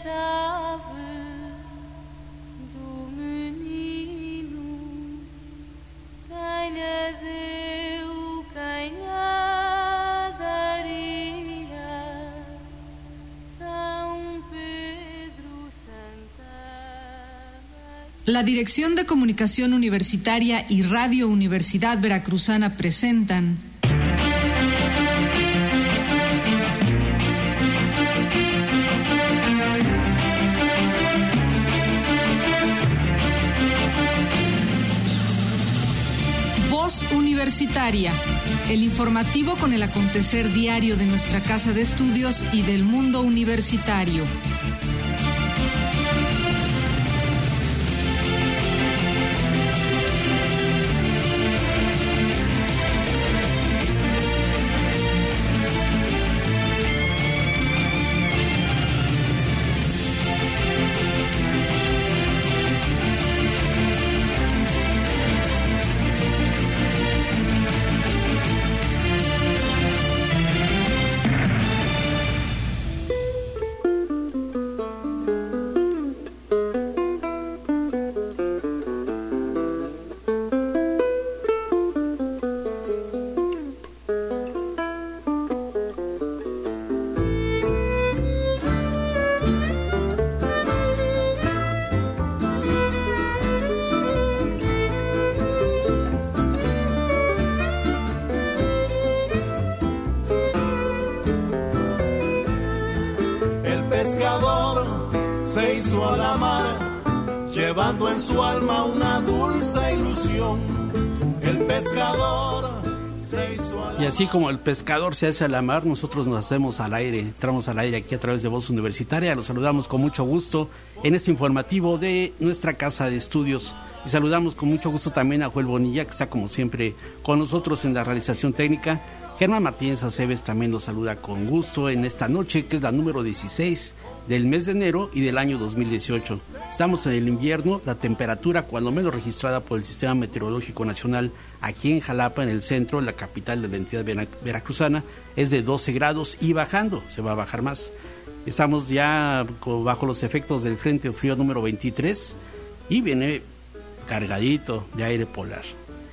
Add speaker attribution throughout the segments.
Speaker 1: La Dirección de Comunicación Universitaria y Radio Universidad Veracruzana presentan Voz Universitaria, el informativo con el acontecer diario de nuestra casa de estudios y del mundo universitario.
Speaker 2: Se hizo a la mar, llevando en su alma una dulce ilusión. El pescador se hizo a la mar.
Speaker 3: Y así como el pescador se hace a la mar, nosotros nos hacemos al aire, entramos al aire aquí a través de Voz Universitaria. Los saludamos con mucho gusto en este informativo de nuestra casa de estudios. Y saludamos con mucho gusto también a Joel Bonilla, que está como siempre con nosotros en la realización técnica. Germán Martínez Aceves también nos saluda con gusto en esta noche, que es la número 16 del mes de enero y del año 2018. Estamos en el invierno, la temperatura cuando menos registrada por el Sistema Meteorológico Nacional aquí en Jalapa, en el centro, la capital de la entidad veracruzana, es de 12 grados y bajando, se va a bajar más. Estamos ya bajo los efectos del Frente Frío número 23 y viene cargadito de aire polar.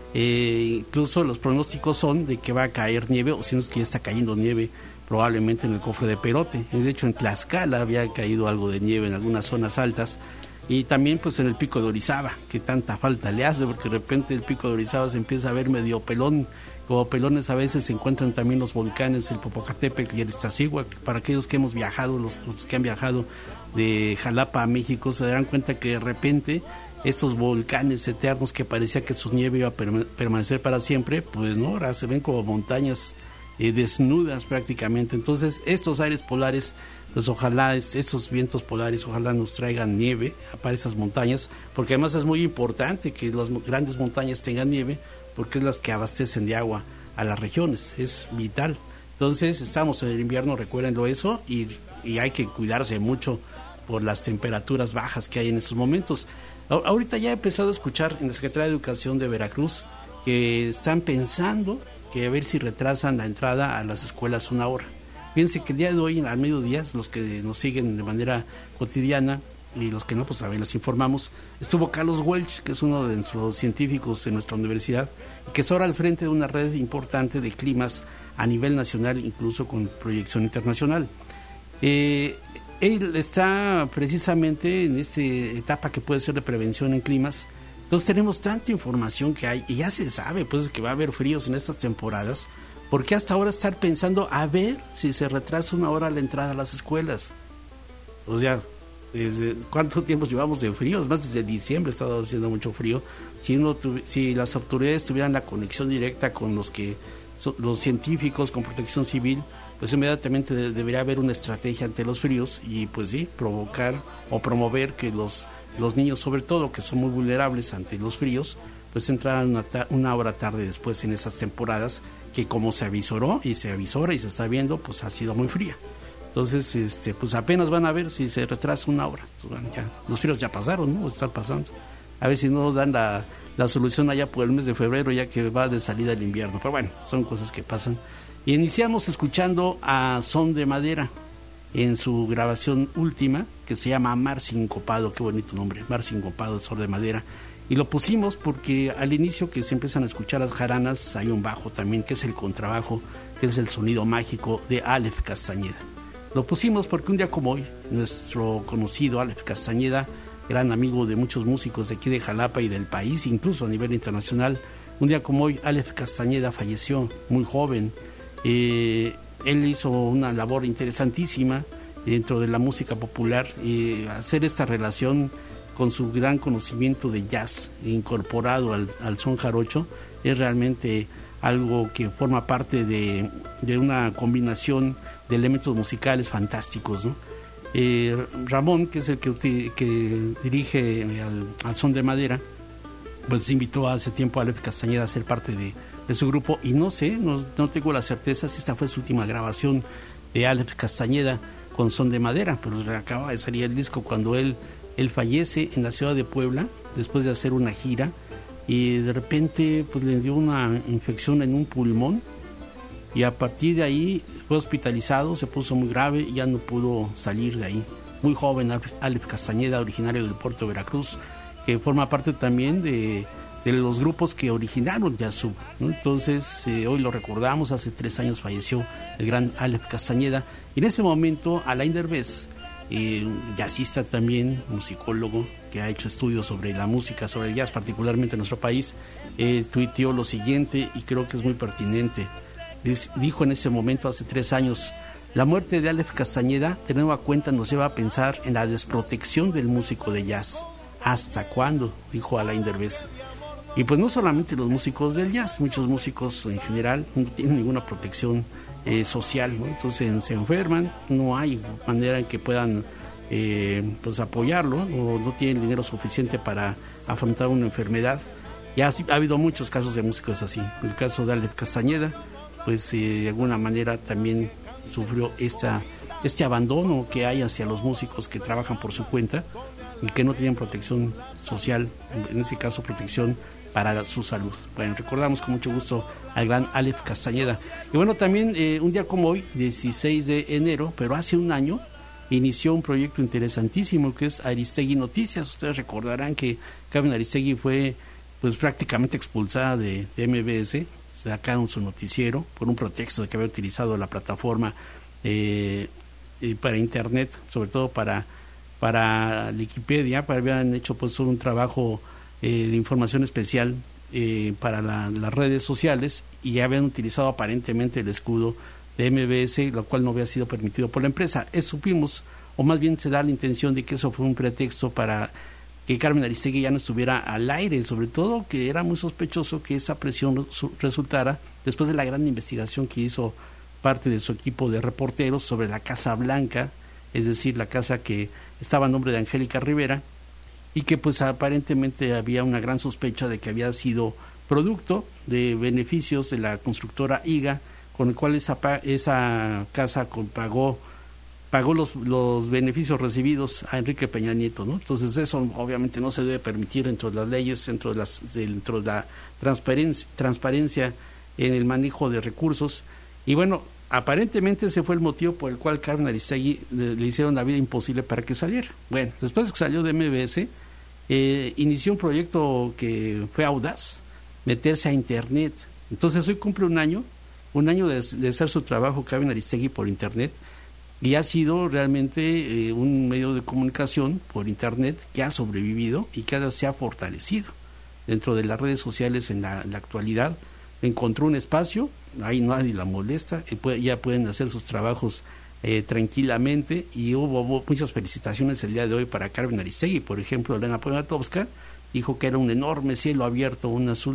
Speaker 3: Incluso los pronósticos son de que va a caer nieve, o si no es que ya está cayendo nieve probablemente en el cofre de Perote. De hecho en Tlaxcala había caído algo de nieve en algunas zonas altas, y también pues en el Pico de Orizaba, que tanta falta le hace, porque de repente el Pico de Orizaba se empieza a ver medio pelón. Como pelones a veces se encuentran también los volcanes, el Popocatépetl y el Iztaccíhuatl. Para aquellos que hemos viajado, los que han viajado de Jalapa a México, se darán cuenta que de repente estos volcanes eternos que parecía que su nieve iba a permanecer para siempre, pues no, ahora se ven como montañas desnudas prácticamente. Entonces estos aires polares, pues ojalá estos vientos polares ojalá nos traigan nieve para esas montañas, porque además es muy importante que las grandes montañas tengan nieve, porque es las que abastecen de agua a las regiones, es vital. Entonces estamos en el invierno, recuérdenlo eso, y hay que cuidarse mucho por las temperaturas bajas que hay en estos momentos. Ahorita ya he empezado a escuchar en la Secretaría de Educación de Veracruz que están pensando que a ver si retrasan la entrada a las escuelas una hora. Fíjense que el día de hoy, al mediodía, los que nos siguen de manera cotidiana y los que no, pues también los informamos, estuvo Carlos Welch, que es uno de nuestros científicos de nuestra universidad, que es ahora al frente de una red importante de climas a nivel nacional, incluso con proyección internacional. Él está precisamente en esta etapa que puede ser de prevención en climas. Entonces tenemos tanta información que hay, y ya se sabe pues que va a haber fríos en estas temporadas. ¿Por qué hasta ahora estar pensando a ver si se retrasa una hora la entrada a las escuelas? O sea, ¿cuánto tiempo llevamos de fríos? Más desde diciembre ha estado haciendo mucho frío. Si las autoridades tuvieran la conexión directa con los científicos, con Protección Civil, pues inmediatamente debería haber una estrategia ante los fríos y pues sí, provocar o promover que los niños, sobre todo, que son muy vulnerables ante los fríos, pues entraran una hora tarde después en esas temporadas que, como se avisoró y se avisora y se está viendo, pues ha sido muy fría. Entonces, pues apenas van a ver si se retrasa una hora. Ya, los fríos ya pasaron, ¿no? Están pasando. A ver si no dan la solución allá por el mes de febrero, ya que va de salida el invierno. Pero bueno, son cosas que pasan. Y iniciamos escuchando a Son de Madera. en su grabación última, que se llama Mar Sincopado. Qué bonito nombre, Mar Sincopado, Sor de Madera. Y lo pusimos porque al inicio que se empiezan a escuchar las jaranas, hay un bajo también, que es el contrabajo, que es el sonido mágico de Aleph Castañeda. Lo pusimos porque un día como hoy, nuestro conocido Aleph Castañeda, gran amigo de muchos músicos de aquí de Jalapa y del país, incluso a nivel internacional, un día como hoy, Aleph Castañeda falleció muy joven. Él hizo una labor interesantísima dentro de la música popular, hacer esta relación con su gran conocimiento de jazz incorporado al son jarocho, es realmente algo que forma parte de una combinación de elementos musicales fantásticos, ¿no? Ramón, que es el que dirige al Son de Madera, pues invitó hace tiempo a Aleph Castañeda a ser parte de su grupo, y no sé, no tengo la certeza si esta fue su última grabación de Aleph Castañeda con Son de Madera, pero acaba de salir el disco cuando él fallece en la ciudad de Puebla después de hacer una gira, y de repente pues le dio una infección en un pulmón, y a partir de ahí fue hospitalizado, se puso muy grave y ya no pudo salir de ahí. Muy joven, Aleph Castañeda, originario del puerto de Veracruz, que forma parte también de los grupos que originaron Yazub, ¿no? Entonces hoy lo recordamos, hace 3 años falleció el gran Aleph Castañeda, y en ese momento Alain Derbez, jazzista también, musicólogo que ha hecho estudios sobre la música, sobre el jazz particularmente en nuestro país, tuiteó lo siguiente, y creo que es muy pertinente. Dijo en ese momento, hace 3 años: la muerte de Aleph Castañeda de nueva cuenta nos lleva a pensar en la desprotección del músico de jazz. ¿Hasta cuándo?, dijo Alain Derbez. Y pues no solamente los músicos del jazz, muchos músicos en general no tienen ninguna protección social, ¿no? Entonces se enferman, no hay manera en que puedan pues apoyarlo, o no tienen dinero suficiente para afrontar una enfermedad. Ya ha habido muchos casos de músicos así. El caso de Aleph Castañeda, pues de alguna manera también sufrió este abandono que hay hacia los músicos que trabajan por su cuenta y que no tienen protección social, en ese caso protección para su salud. Bueno, recordamos con mucho gusto al gran Aleph Castañeda. Y bueno, también un día como hoy, 16 de enero, pero hace un año, inició un proyecto interesantísimo que es Aristegui Noticias. Ustedes recordarán que Carmen Aristegui fue pues prácticamente expulsada de MBS, sacaron su noticiero por un pretexto de que había utilizado la plataforma para internet, sobre todo para Wikipedia, habían hecho pues un trabajo de información especial para las redes sociales, y ya habían utilizado aparentemente el escudo de MBS, lo cual no había sido permitido por la empresa. Supimos, o más bien se da la intención de que eso fue un pretexto para que Carmen Aristegui ya no estuviera al aire, sobre todo que era muy sospechoso que esa presión resultara después de la gran investigación que hizo parte de su equipo de reporteros sobre la Casa Blanca, es decir, la casa que estaba a nombre de Angélica Rivera, y que pues aparentemente había una gran sospecha de que había sido producto de beneficios de la constructora IGA, con el cual esa casa pagó los beneficios recibidos a Enrique Peña Nieto, ¿no? Entonces eso obviamente no se debe permitir dentro de las leyes, dentro de la transparencia en el manejo de recursos. Y bueno, aparentemente ese fue el motivo por el cual Carmen Aristegui le hicieron la vida imposible para que saliera. Bueno, después de que salió de MBS, inició un proyecto que fue audaz, meterse a internet. Entonces hoy cumple un año de hacer su trabajo Carmen Aristegui por internet, y ha sido realmente un medio de comunicación por internet que ha sobrevivido y que se ha fortalecido dentro de las redes sociales en la actualidad. Encontró un espacio, ahí nadie la molesta, ya pueden hacer sus trabajos tranquilamente, y hubo muchas felicitaciones el día de hoy para Carmen Aristegui. Por ejemplo, Elena Poniatowska dijo que era un enorme cielo abierto,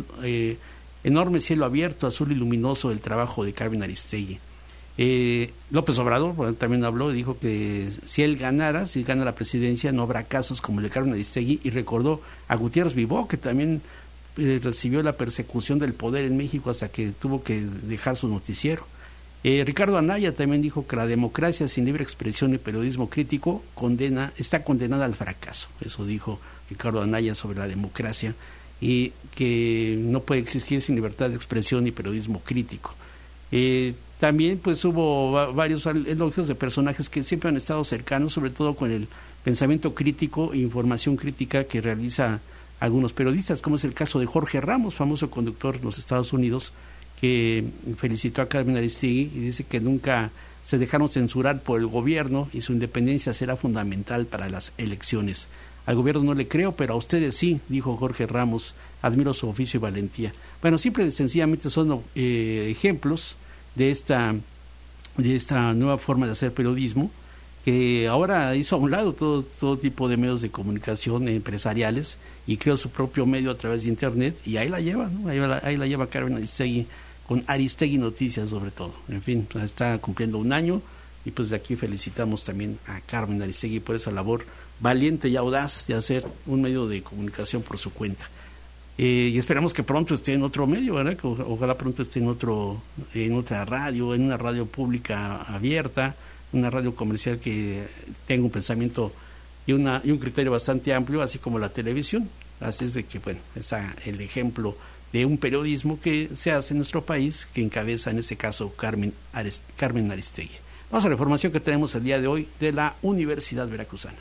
Speaker 3: azul y luminoso el trabajo de Carmen Aristegui. López Obrador también habló y dijo que si gana la presidencia, no habrá casos como el de Carmen Aristegui, y recordó a Gutiérrez Vivó, que también recibió la persecución del poder en México hasta que tuvo que dejar su noticiero. Ricardo Anaya también dijo que la democracia sin libre expresión y periodismo crítico está condenada al fracaso. Eso dijo Ricardo Anaya sobre la democracia, y que no puede existir sin libertad de expresión y periodismo crítico. También pues hubo varios elogios de personajes que siempre han estado cercanos, sobre todo con el pensamiento crítico e información crítica que realiza algunos periodistas, como es el caso de Jorge Ramos, famoso conductor en los Estados Unidos, que felicitó a Carmen Aristegui y dice que nunca se dejaron censurar por el gobierno y su independencia será fundamental para las elecciones. Al gobierno no le creo, pero a ustedes sí, dijo Jorge Ramos, admiro su oficio y valentía. Bueno, simple y sencillamente son ejemplos de esta nueva forma de hacer periodismo, que ahora hizo a un lado todo tipo de medios de comunicación empresariales y creó su propio medio a través de Internet, y ahí la lleva, ¿no? Ahí la lleva Carmen Aristegui, con Aristegui Noticias sobre todo. En fin, está cumpliendo un año, y pues de aquí felicitamos también a Carmen Aristegui por esa labor valiente y audaz de hacer un medio de comunicación por su cuenta. Y esperamos que pronto esté en otro medio, ¿verdad? Que ojalá pronto esté en otra radio, en una radio pública abierta, una radio comercial que tenga un pensamiento y un criterio bastante amplio, así como la televisión. Así es de que, bueno, está el ejemplo de un periodismo que se hace en nuestro país, que encabeza en este caso Carmen Aristegui. Vamos a la información que tenemos el día de hoy de la Universidad Veracruzana.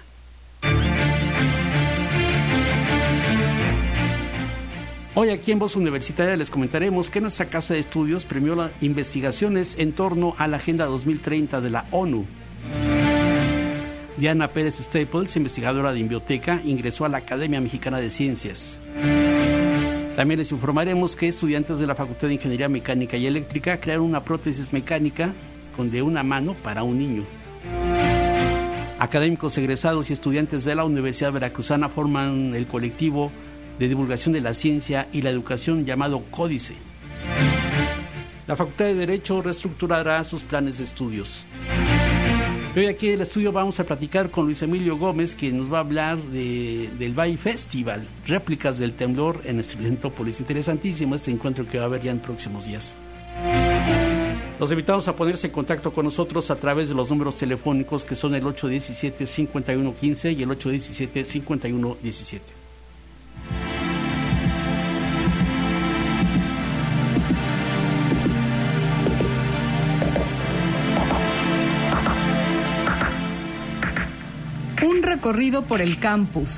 Speaker 3: Hoy aquí en Voz Universitaria les comentaremos que nuestra casa de estudios premió las investigaciones en torno a la Agenda 2030 de la ONU. Diana Pérez Staples, investigadora de Inbioteca, ingresó a la Academia Mexicana de Ciencias. También les informaremos que estudiantes de la Facultad de Ingeniería Mecánica y Eléctrica crearon una prótesis mecánica de una mano para un niño. Académicos egresados y estudiantes de la Universidad Veracruzana forman el colectivo de divulgación de la ciencia y la educación llamado Códice. La Facultad de Derecho reestructurará sus planes de estudios. Hoy aquí en el estudio vamos a platicar con Luis Emilio Gómez, quien nos va a hablar del Bay Festival, réplicas del temblor en Estudiantópolis. Interesantísimo este encuentro que va a haber ya en próximos días. Los invitamos a ponerse en contacto con nosotros a través de los números telefónicos que son el 817-5115 y el 817-5117.
Speaker 1: Un recorrido por el campus.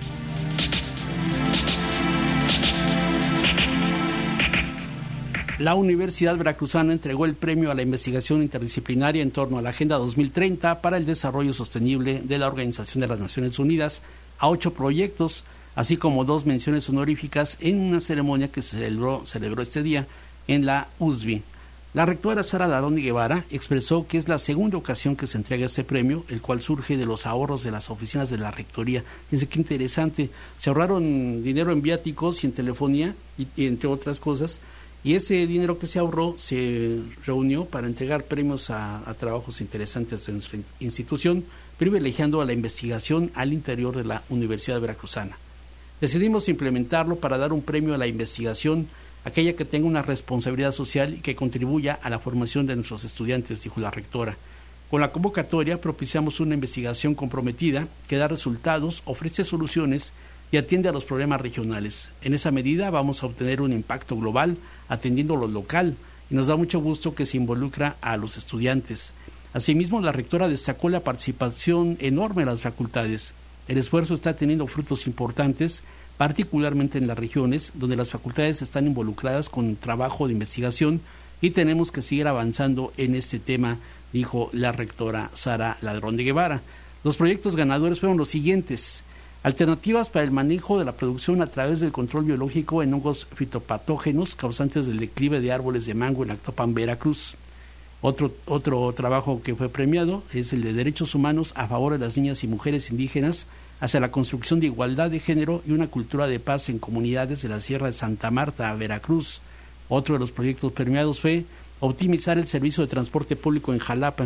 Speaker 3: La Universidad Veracruzana entregó el premio a la investigación interdisciplinaria en torno a la Agenda 2030 para el desarrollo sostenible de la Organización de las Naciones Unidas a 8 proyectos, así como 2 menciones honoríficas en una ceremonia que se celebró este día en la USB. La rectora Sara Ladrón Guevara expresó que es la segunda ocasión que se entrega este premio, el cual surge de los ahorros de las oficinas de la rectoría. Fíjense qué interesante, se ahorraron dinero en viáticos y en telefonía, y entre otras cosas, y ese dinero que se ahorró se reunió para entregar premios a trabajos interesantes de nuestra institución, privilegiando a la investigación al interior de la Universidad Veracruzana. Decidimos implementarlo para dar un premio a la investigación, aquella que tenga una responsabilidad social y que contribuya a la formación de nuestros estudiantes, dijo la rectora. Con la convocatoria propiciamos una investigación comprometida que da resultados, ofrece soluciones y atiende a los problemas regionales. En esa medida vamos a obtener un impacto global atendiendo lo local, y nos da mucho gusto que se involucra a los estudiantes. Asimismo, la rectora destacó la participación enorme de las facultades. El esfuerzo está teniendo frutos importantes, particularmente en las regiones donde las facultades están involucradas con trabajo de investigación, y tenemos que seguir avanzando en este tema, dijo la rectora Sara Ladrón de Guevara. Los proyectos ganadores fueron los siguientes: alternativas para el manejo de la producción a través del control biológico en hongos fitopatógenos causantes del declive de árboles de mango en Actopan, Veracruz. Otro trabajo que fue premiado es el de derechos humanos a favor de las niñas y mujeres indígenas hacia la construcción de igualdad de género y una cultura de paz en comunidades de la Sierra de Santa Marta, Veracruz. Otro de los proyectos premiados fue optimizar el servicio de transporte público en Jalapa.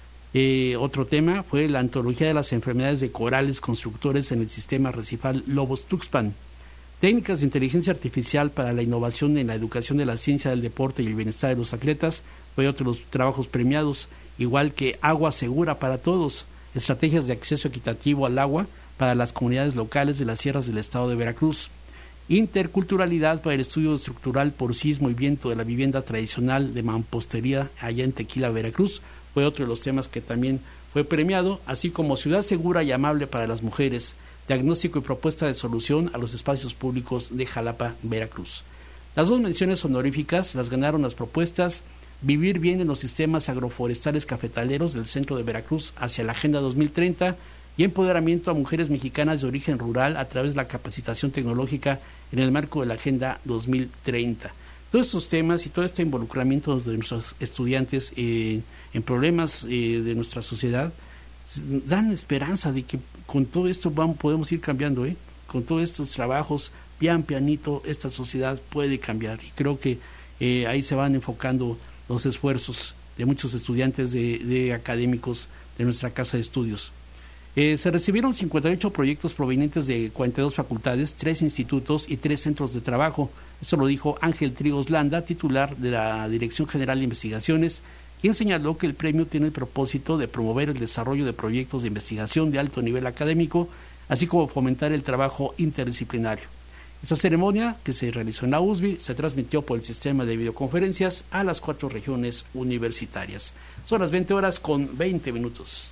Speaker 3: Otro tema fue la antología de las enfermedades de corales constructores en el sistema recifal Lobos-Tuxpan. Técnicas de inteligencia artificial para la innovación en la educación de la ciencia del deporte y el bienestar de los atletas fue otro de los trabajos premiados, igual que agua segura para todos, estrategias de acceso equitativo al agua para las comunidades locales de las sierras del estado de Veracruz. Interculturalidad para el estudio estructural por sismo y viento de la vivienda tradicional de mampostería allá en Tequila, Veracruz, fue otro de los temas que también fue premiado, así como ciudad segura y amable para las mujeres, diagnóstico y propuesta de solución a los espacios públicos de Jalapa, Veracruz. Las 2 menciones honoríficas las ganaron las propuestas Vivir bien en los sistemas agroforestales cafetaleros del centro de Veracruz hacia la Agenda 2030 y empoderamiento a mujeres mexicanas de origen rural a través de la capacitación tecnológica en el marco de la Agenda 2030. Todos estos temas y todo este involucramiento de nuestros estudiantes en problemas de nuestra sociedad dan esperanza de que con todo esto podemos ir cambiando, con todos estos trabajos, pianito, esta sociedad puede cambiar. Y creo que ahí se van enfocando los esfuerzos de muchos estudiantes de académicos de nuestra casa de estudios. Se recibieron 58 proyectos provenientes de 42 facultades, 3 institutos y 3 centros de trabajo. Esto lo dijo Ángel Trigos Landa, titular de la Dirección General de Investigaciones, quien señaló que el premio tiene el propósito de promover el desarrollo de proyectos de investigación de alto nivel académico, así como fomentar el trabajo interdisciplinario. Esta ceremonia, que se realizó en la USB, se transmitió por el sistema de videoconferencias a las 4 regiones universitarias. Son las 20:20.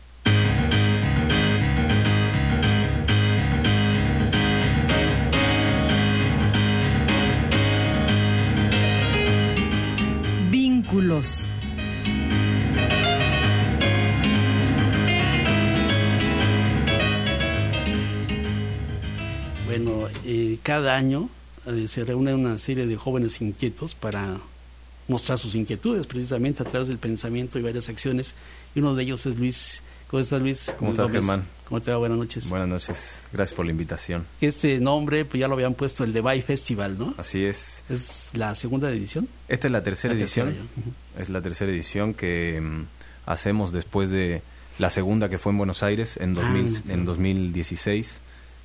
Speaker 1: Vínculos.
Speaker 3: Bueno, cada año se reúne una serie de jóvenes inquietos para mostrar sus inquietudes, precisamente a través del pensamiento y varias acciones, y uno de ellos es Luis. ¿Cómo estás, Luis?
Speaker 4: ¿Cómo estás, Germán?
Speaker 3: ¿Cómo te va? Buenas noches.
Speaker 4: Buenas noches, gracias por la invitación.
Speaker 3: Este nombre, pues ya lo habían puesto el The Bay Festival, ¿no?
Speaker 4: Así es.
Speaker 3: ¿Es la segunda edición?
Speaker 4: Esta es la tercera edición. Es la tercera edición que hacemos después de la segunda, que fue en Buenos Aires en 2016.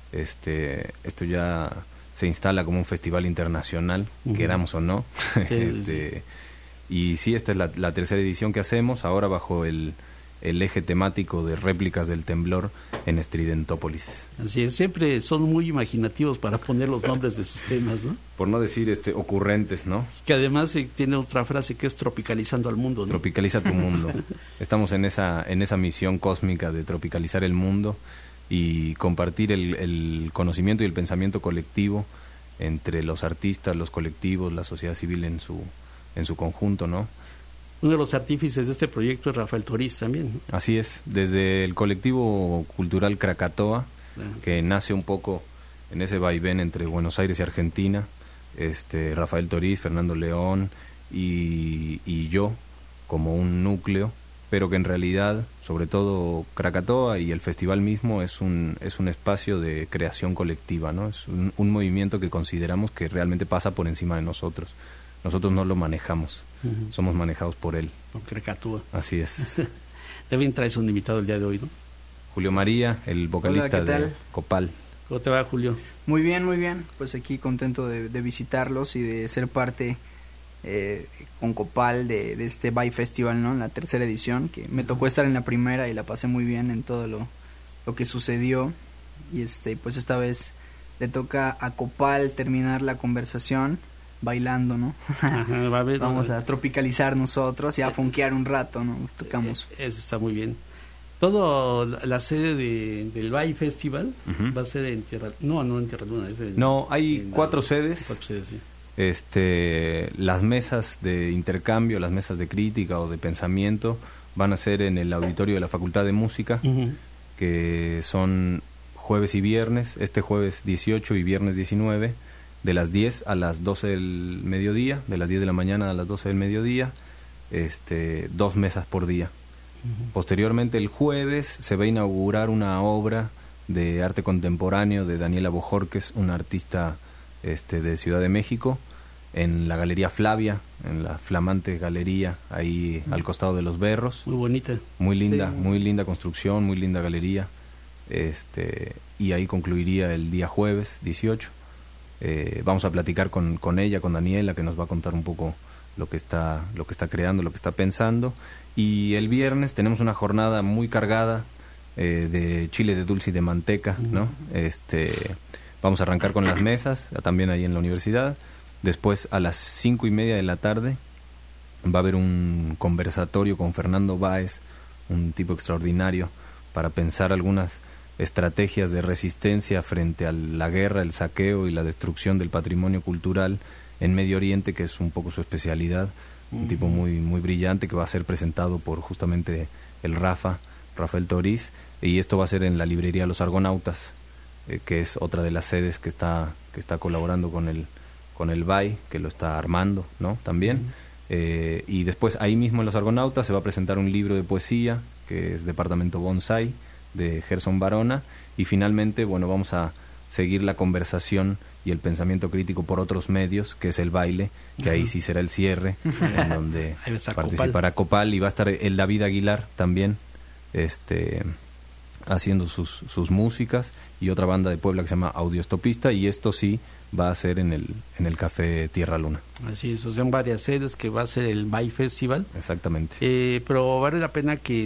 Speaker 4: Esto ya se instala como un festival internacional, queramos o no.
Speaker 3: Sí.
Speaker 4: Y sí, esta es la tercera edición que hacemos, ahora bajo el eje temático de réplicas del temblor en Estridentópolis.
Speaker 3: Así es, siempre son muy imaginativos para poner los nombres de sus temas, ¿no?
Speaker 4: Por no decir ocurrentes, ¿no?
Speaker 3: Que además tiene otra frase que es tropicalizando al mundo, ¿no?
Speaker 4: Tropicaliza tu mundo. Estamos en esa misión cósmica de tropicalizar el mundo y compartir el conocimiento y el pensamiento colectivo entre los artistas, los colectivos, la sociedad civil en su conjunto, ¿no?
Speaker 3: Uno de los artífices de este proyecto es Rafael Toriz también, ¿no?
Speaker 4: Así es, desde el colectivo cultural Krakatoa, que nace un poco en ese vaivén entre Buenos Aires y Argentina, Rafael Toriz, Fernando León y yo como un núcleo, pero que en realidad, sobre todo Krakatoa y el festival mismo, es un espacio de creación colectiva, ¿no? Es un movimiento que consideramos que realmente pasa por encima de nosotros. Nosotros no lo manejamos, somos manejados por él.
Speaker 3: Por Krakatoa.
Speaker 4: Así es.
Speaker 3: También traes un invitado el día de hoy, ¿no?
Speaker 4: Julio María, el vocalista de Copal.
Speaker 3: ¿Cómo te va, Julio?
Speaker 5: Muy bien, muy bien. Pues aquí contento de visitarlos y de ser parte con Copal de este Bay Festival, ¿no? En la tercera edición, que me tocó estar en la primera y la pasé muy bien en todo lo que sucedió. Y pues esta vez le toca a Copal terminar la conversación bailando, ¿no?
Speaker 3: Ajá,
Speaker 5: vamos a tropicalizar nosotros y a funkear un rato, ¿no? Tocamos.
Speaker 3: Eso está muy bien. Todo la sede del Bay Festival va a ser en Tierra... No en Tierra Luna.
Speaker 4: No, hay 4 sedes.
Speaker 3: 4 sedes, sí.
Speaker 4: Las mesas de intercambio, las mesas de crítica o de pensamiento van a ser en el auditorio de la Facultad de Música, que son jueves y viernes, este jueves 18 y viernes 19, de las 10 a las 12 del mediodía, de las 10 de la mañana a las 12 del mediodía, 2 mesas por día. Posteriormente, el jueves, se va a inaugurar una obra de arte contemporáneo de Daniela Bojorquez, una artista de Ciudad de México, en la Galería Flavia, en la flamante galería ahí al costado de los Berros.
Speaker 3: Muy bonita.
Speaker 4: Muy linda,
Speaker 5: Sí.
Speaker 4: muy linda construcción, muy linda galería. Y ahí concluiría el día jueves 18. Vamos a platicar con ella, con Daniela, que nos va a contar un poco lo que está creando, lo que está pensando. Y el viernes tenemos una jornada muy cargada de chile de dulce y de manteca, ¿no? Vamos a arrancar con las mesas, también ahí en la universidad. Después, a las 5:30 de la tarde, va a haber un conversatorio con Fernando Báez, un tipo extraordinario, para pensar algunas estrategias de resistencia frente a la guerra, el saqueo y la destrucción del patrimonio cultural en Medio Oriente, que es un poco su especialidad. Un tipo muy, muy brillante, que va a ser presentado por justamente el Rafael Toriz, y esto va a ser en la librería Los Argonautas, que es otra de las sedes que está colaborando con el BAI, que lo está armando, ¿no? También. Y después, ahí mismo en Los Argonautas, se va a presentar un libro de poesía, que es Departamento Bonsai, de Gerson Barona, y finalmente, bueno, vamos a seguir la conversación y el pensamiento crítico por otros medios, que es el baile, que ahí sí será el cierre, en donde participará Copal, y va a estar el David Aguilar también, haciendo sus músicas, y otra banda de Puebla que se llama Audiostopista, y esto sí va a ser en el Café Tierra Luna.
Speaker 3: Así es, son varias sedes que va a ser el Bay Festival.
Speaker 4: Exactamente.
Speaker 3: Pero vale la pena que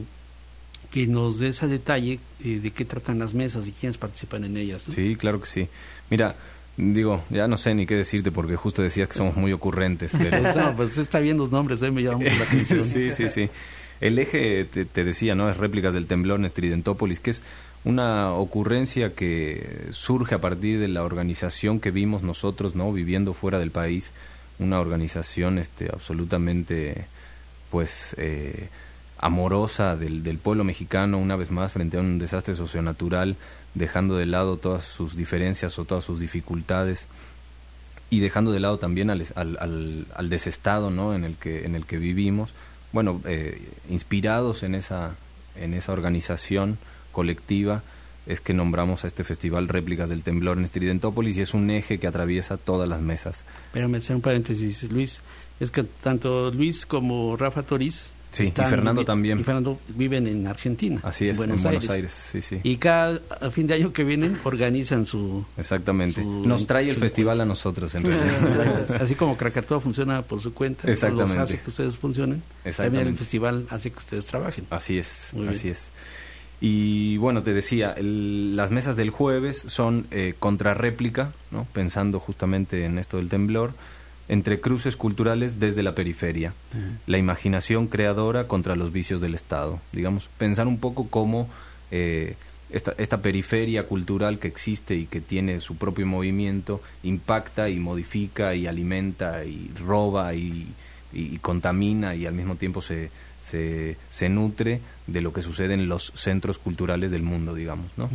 Speaker 3: nos des a detalle de qué tratan las mesas y quiénes participan en ellas, ¿no?
Speaker 4: Sí, claro que sí. Mira, ya no sé ni qué decirte, porque justo decías que somos muy ocurrentes. Pero...
Speaker 3: No, pues usted está viendo los nombres, me llama mucho la atención.
Speaker 4: Sí. El eje, te decía, ¿no? Es Réplicas del Temblor en Estridentópolis, que es una ocurrencia que surge a partir de la organización que vimos nosotros, ¿no? Viviendo fuera del país, una organización absolutamente, pues... amorosa del pueblo mexicano, una vez más, frente a un desastre socionatural, dejando de lado todas sus diferencias o todas sus dificultades, y dejando de lado también al desestado, ¿no? en el que vivimos. Bueno, inspirados en esa organización colectiva, es que nombramos a este festival Réplicas del Temblor en Estridentópolis, y es un eje que atraviesa todas las mesas.
Speaker 3: Pero me hace un paréntesis, Luis, es que tanto Luis como Rafa Toriz,
Speaker 4: sí, y Fernando también.
Speaker 3: Y Fernando viven en Argentina.
Speaker 4: Así es, en Buenos Aires. Sí.
Speaker 3: Y cada fin de año que vienen organizan su...
Speaker 4: Exactamente. Nos trae el festival a nosotros, en realidad.
Speaker 3: Así como Krakatoa funciona por su cuenta,
Speaker 4: exactamente,
Speaker 3: los hace que ustedes funcionen, también el festival hace que ustedes trabajen.
Speaker 4: Así es, así es. Y bueno, te decía, las mesas del jueves son contrarréplica, ¿no? Pensando justamente en esto del temblor, entre cruces culturales desde la periferia, la imaginación creadora contra los vicios del Estado. Digamos, pensar un poco cómo esta periferia cultural que existe y que tiene su propio movimiento impacta y modifica y alimenta y roba y contamina, y al mismo tiempo se nutre de lo que sucede en los centros culturales del mundo, digamos, ¿no?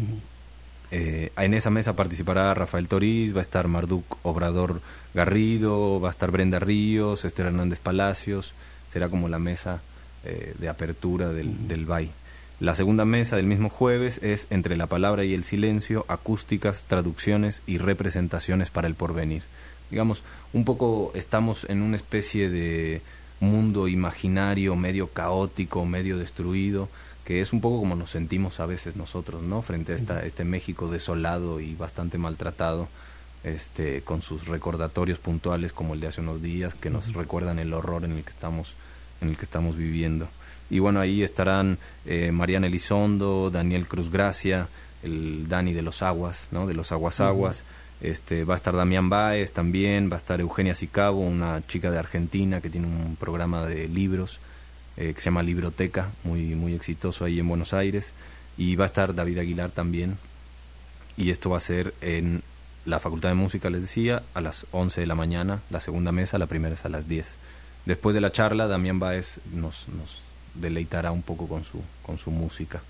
Speaker 4: En esa mesa participará Rafael Toriz, va a estar Marduk Obrador Garrido, va a estar Brenda Ríos, Esther Hernández Palacios. Será como la mesa de apertura del BAI. La segunda mesa del mismo jueves es Entre la palabra y el silencio, acústicas, traducciones y representaciones para el porvenir. Digamos, un poco estamos en una especie de mundo imaginario, medio caótico, medio destruido, que es un poco como nos sentimos a veces nosotros, ¿no? Frente a este México desolado y bastante maltratado, con sus recordatorios puntuales como el de hace unos días, que nos recuerdan el horror en el que estamos viviendo. Y bueno, ahí estarán Mariana Elizondo, Daniel Cruz Gracia, el Dani de los Aguas, ¿no? De los Aguas. Va a estar Damián Báez también, va a estar Eugenia Sicabo, una chica de Argentina que tiene un programa de libros que se llama Libroteca, muy, muy exitoso ahí en Buenos Aires, y va a estar David Aguilar también, y esto va a ser en la Facultad de Música, les decía, a las 11 de la mañana, la segunda mesa, la primera es a las 10. Después de la charla, Damián Báez nos deleitará un poco con su música.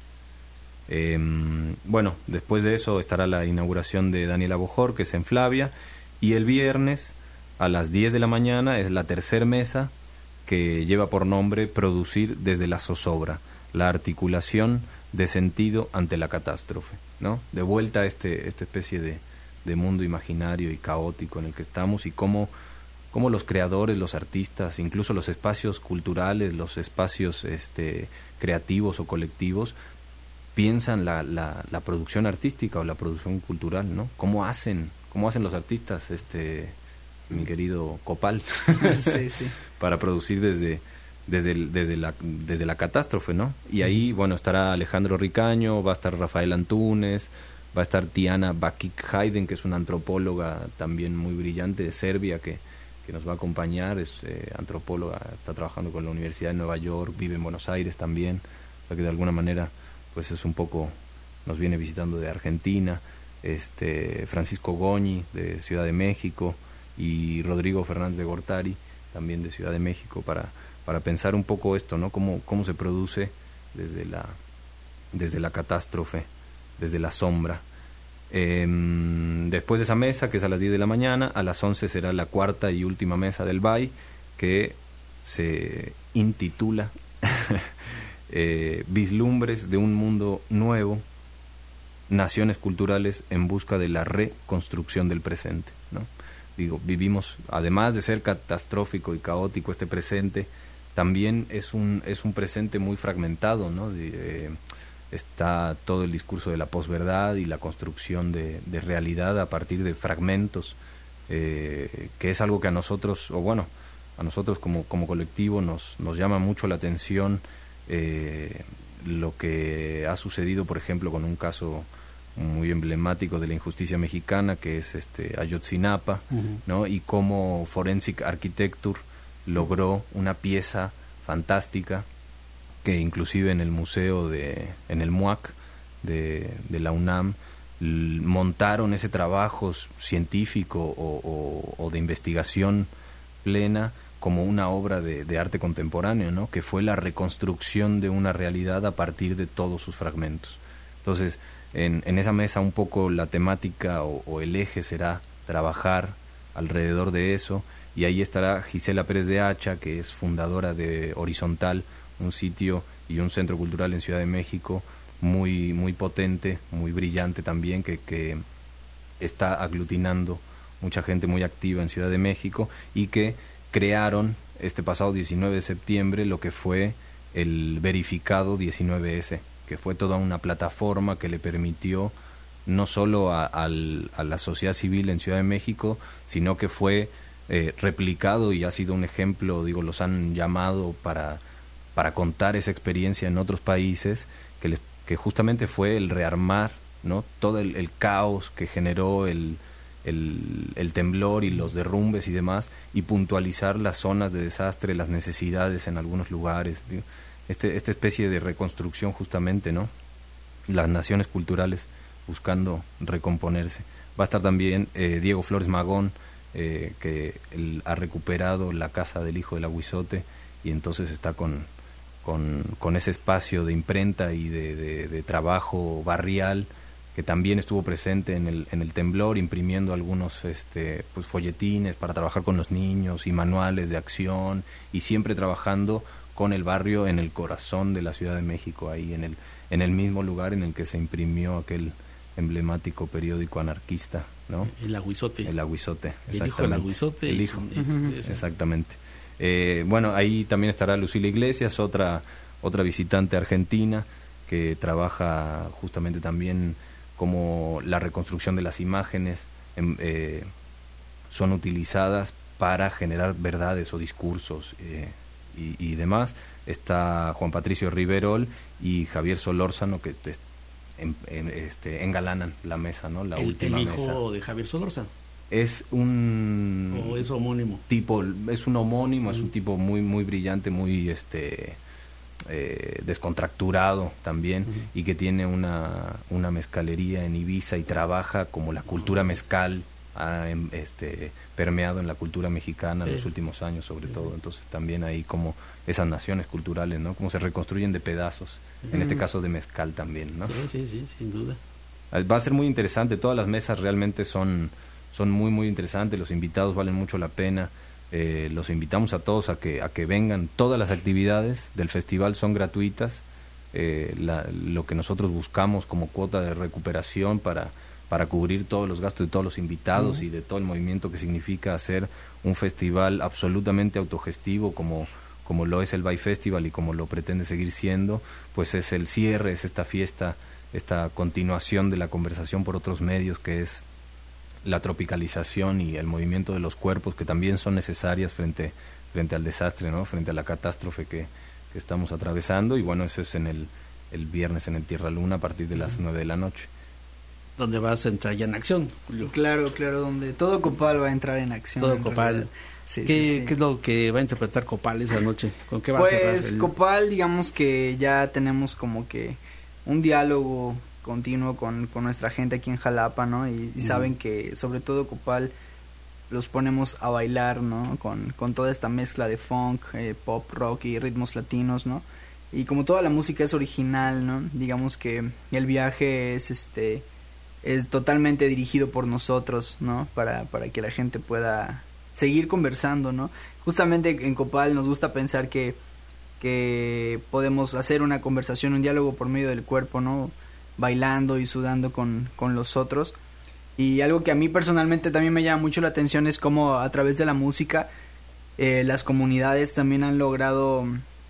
Speaker 4: Bueno, después de eso estará la inauguración de Daniela Bojor, que es en Flavia, y el viernes a las 10 de la mañana es la tercera mesa, que lleva por nombre Producir desde la zozobra, la articulación de sentido ante la catástrofe, ¿no? De vuelta a esta especie de mundo imaginario y caótico en el que estamos, y cómo los creadores, los artistas, incluso los espacios culturales, los espacios creativos o colectivos, piensan la producción artística o la producción cultural, ¿no? ¿Cómo hacen los artistas, mi querido Copal,
Speaker 5: sí.
Speaker 4: para producir desde la catástrofe, ¿no? Y ahí, bueno, estará Alejandro Ricaño, va a estar Rafael Antúnez, Va a estar Tijana Bakic-Hayden, que es una antropóloga también muy brillante de Serbia, que nos va a acompañar. Es antropóloga, está trabajando con la Universidad de Nueva York, vive en Buenos Aires también, o sea que de alguna manera pues es un poco, nos viene visitando de Argentina. Francisco Goñi de Ciudad de México y Rodrigo Fernández de Gortari también de Ciudad de México, para pensar un poco esto, ¿no? Cómo se produce desde la catástrofe, desde la sombra. Después de esa mesa, que es a las 10 de la mañana, a las 11 será la cuarta y última mesa del BAI, que se intitula Vislumbres de un mundo nuevo, naciones culturales en busca de la reconstrucción del presente, ¿no? Digo, vivimos, además de ser catastrófico y caótico este presente, también es un presente muy fragmentado, ¿no? Está todo el discurso de la posverdad y la construcción de realidad a partir de fragmentos, que es algo que a nosotros como colectivo nos llama mucho la atención, lo que ha sucedido, por ejemplo, con un caso muy emblemático de la injusticia mexicana, que es Ayotzinapa, ¿no? Y cómo Forensic Architecture logró una pieza fantástica que inclusive en el museo en el MUAC de la UNAM montaron ese trabajo científico o de investigación plena como una obra de arte contemporáneo, ¿no? Que fue la reconstrucción de una realidad a partir de todos sus fragmentos. Entonces, en esa mesa un poco la temática o el eje será trabajar alrededor de eso, y ahí estará Gisela Pérez de Hacha, que es fundadora de Horizontal, un sitio y un centro cultural en Ciudad de México muy, muy potente, muy brillante también, que está aglutinando mucha gente muy activa en Ciudad de México, y que crearon este pasado 19 de septiembre lo que fue el verificado 19S, que fue toda una plataforma que le permitió no solo a la sociedad civil en Ciudad de México, sino que fue replicado y ha sido un ejemplo, digo, los han llamado para contar esa experiencia en otros países, que justamente fue el rearmar, ¿no? Todo el caos que generó el temblor y los derrumbes y demás, y puntualizar las zonas de desastre, las necesidades en algunos lugares, ¿sí? Esta especie de reconstrucción justamente, ¿no? Las naciones culturales buscando recomponerse. Va a estar también Diego Flores Magón, que él ha recuperado la casa del hijo del Aguizote, y entonces está con ese espacio de imprenta y de trabajo barrial, que también estuvo presente en el temblor, imprimiendo algunos pues folletines para trabajar con los niños y manuales de acción, y siempre trabajando con el barrio en el corazón de la Ciudad de México, ahí en el mismo lugar en el que se imprimió aquel emblemático periódico anarquista, ¿no? El Aguizote. El Aguizote, exactamente. El hijo del Aguizote. El hijo, exactamente. Bueno, ahí también estará Lucila Iglesias, otra visitante argentina, que trabaja justamente también como la reconstrucción de las imágenes son utilizadas para generar verdades o discursos y demás. Está Juan Patricio Riverol y Javier Solórzano, que engalanan la mesa, ¿no? La última mesa.
Speaker 3: ¿El hijo de Javier Solórzano?
Speaker 4: Es un...
Speaker 3: ¿O es homónimo?
Speaker 4: Es un homónimo, es un tipo muy, muy brillante, muy descontracturado también, y que tiene una mezcalería en Ibiza y trabaja como la cultura mezcal ha permeado en la cultura mexicana en los últimos años, sobre todo. Entonces también ahí como esas naciones culturales, ¿no? Cómo se reconstruyen de pedazos, en este caso de mezcal también, ¿no?
Speaker 3: Sí, sin duda.
Speaker 4: Va a ser muy interesante, todas las mesas realmente son muy, muy interesantes, los invitados valen mucho la pena. Los invitamos a todos a que vengan. Todas las actividades del festival son gratuitas. Lo que nosotros buscamos como cuota de recuperación para cubrir todos los gastos de todos los invitados y de todo el movimiento que significa hacer un festival absolutamente autogestivo como lo es el BAI Festival y como lo pretende seguir siendo, pues es el cierre, es esta fiesta, esta continuación de la conversación por otros medios, que es la tropicalización y el movimiento de los cuerpos, que también son necesarias frente al desastre, ¿no? Frente a la catástrofe que estamos atravesando. Y bueno, eso es en el viernes en el Tierra Luna a partir de las 9 de la noche.
Speaker 3: donde vas a entrar ya en acción, Julio.
Speaker 5: Claro, donde todo Copal va a entrar en acción.
Speaker 3: Todo Copal.
Speaker 5: Sí,
Speaker 3: ¿Qué es lo que va a interpretar Copal esa noche? ¿Con qué va a cerrar?
Speaker 5: Pues Copal, digamos que ya tenemos como que un diálogo continuo con nuestra gente aquí en Jalapa, ¿no? Y saben que sobre todo Copal los ponemos a bailar, ¿no? Con toda esta mezcla de funk, pop, rock y ritmos latinos, ¿no? Y como toda la música es original, ¿no? Digamos que el viaje es totalmente dirigido por nosotros, ¿no? Para que la gente pueda seguir conversando, ¿no? Justamente en Copal nos gusta pensar que podemos hacer una conversación, un diálogo por medio del cuerpo, ¿no? Bailando y sudando con los otros. Y algo que a mí personalmente también me llama mucho la atención es cómo a través de la música las comunidades también han logrado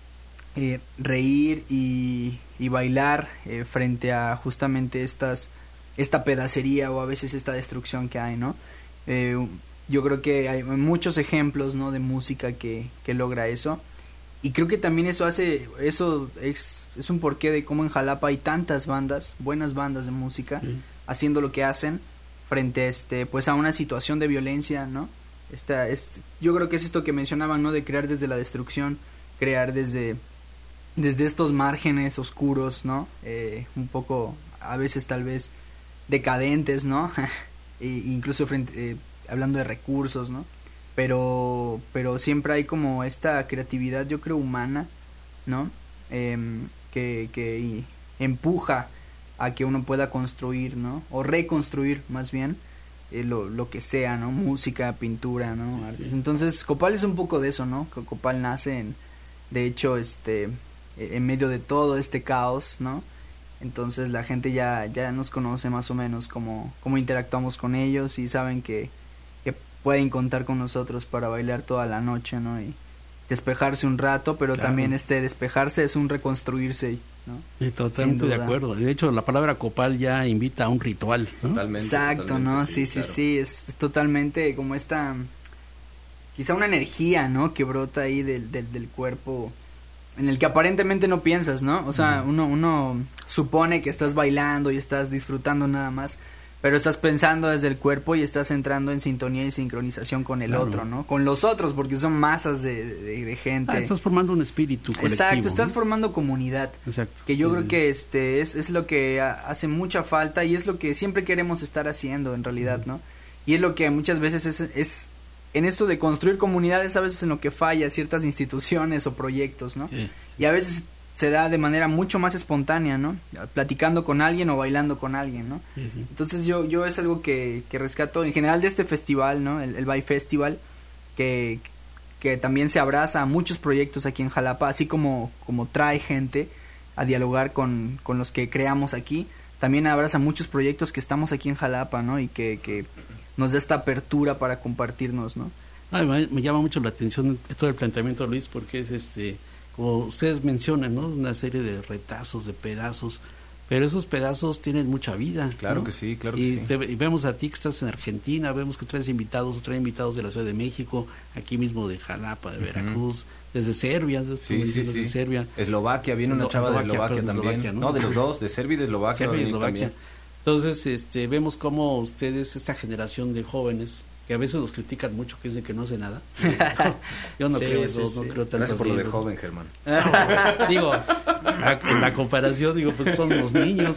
Speaker 5: reír y bailar frente a justamente esta pedacería o a veces esta destrucción que hay, ¿no? Yo creo que hay muchos ejemplos, ¿no? De música que logra eso. Y creo que también eso es un porqué de cómo en Jalapa hay tantas bandas, buenas bandas de música, haciendo lo que hacen frente pues a una situación de violencia, ¿no? Yo creo que es esto que mencionaban, ¿no? De crear desde la destrucción, crear desde estos márgenes oscuros, ¿no? Un poco, a veces tal vez decadentes, ¿no? Incluso hablando de recursos, ¿no? Pero siempre hay como esta creatividad, yo creo, humana, ¿no? Que empuja a que uno pueda construir, ¿no? O reconstruir, más bien, lo que sea, ¿no? Música, pintura, ¿no? Artes. Sí. Entonces, Copal es un poco de eso, ¿no? Copal nace de hecho, en medio de todo este caos, ¿no? Entonces la gente ya nos conoce más o menos cómo interactuamos con ellos y saben que pueden contar con nosotros para bailar toda la noche, ¿no? Y despejarse un rato, pero claro, también despejarse es un reconstruirse, ¿no? Sí,
Speaker 3: totalmente de acuerdo. De hecho, la palabra Copal ya invita a un ritual, ¿no?
Speaker 5: Totalmente. Exacto, totalmente, ¿no? Sí, claro. Sí, es totalmente como quizá una energía, ¿no? Que brota ahí del cuerpo, en el que aparentemente no piensas, ¿no? O sea, uno supone que estás bailando y estás disfrutando nada más, pero estás pensando desde el cuerpo y estás entrando en sintonía y sincronización con el otro, ¿no? Con los otros, porque son masas de gente.
Speaker 3: Estás formando un espíritu colectivo.
Speaker 5: Exacto, estás
Speaker 3: ¿no?
Speaker 5: formando comunidad. Exacto. Que yo creo que es lo que hace mucha falta y es lo que siempre queremos estar haciendo en realidad, ¿no? Y es lo que muchas veces es en esto de construir comunidades, a veces en lo que falla ciertas instituciones o proyectos, ¿no? Sí. Y a veces se da de manera mucho más espontánea, ¿no? Platicando con alguien o bailando con alguien, ¿no? Uh-huh. Entonces yo es algo que rescato en general de este festival, ¿no? El Vibe Festival, que también se abraza a muchos proyectos aquí en Jalapa, así como trae gente a dialogar con los que creamos aquí, también abraza muchos proyectos que estamos aquí en Jalapa, ¿no? Y que nos da esta apertura para compartirnos, ¿no?
Speaker 3: Me llama mucho la atención todo el planteamiento, Luis, porque es como ustedes mencionan, ¿no? Una serie de retazos, de pedazos, pero esos pedazos tienen mucha vida.
Speaker 4: Claro, ¿no? Que sí, claro que sí.
Speaker 3: Y vemos a ti que estás en Argentina, vemos que traen invitados de la Ciudad de México, aquí mismo de Jalapa, de Veracruz, desde Serbia,
Speaker 4: desde
Speaker 3: Serbia.
Speaker 4: Eslovaquia, viene una chava de Eslovaquia también. ¿no? De los dos, de Serbia y de Eslovaquia. También.
Speaker 3: Entonces, vemos cómo ustedes, esta generación de jóvenes, que a veces nos critican mucho, que dicen que no hace nada. Yo no creo eso, no creo tanto.
Speaker 4: Gracias por lo de joven, Germán.
Speaker 3: Digo, en la comparación, pues son los niños.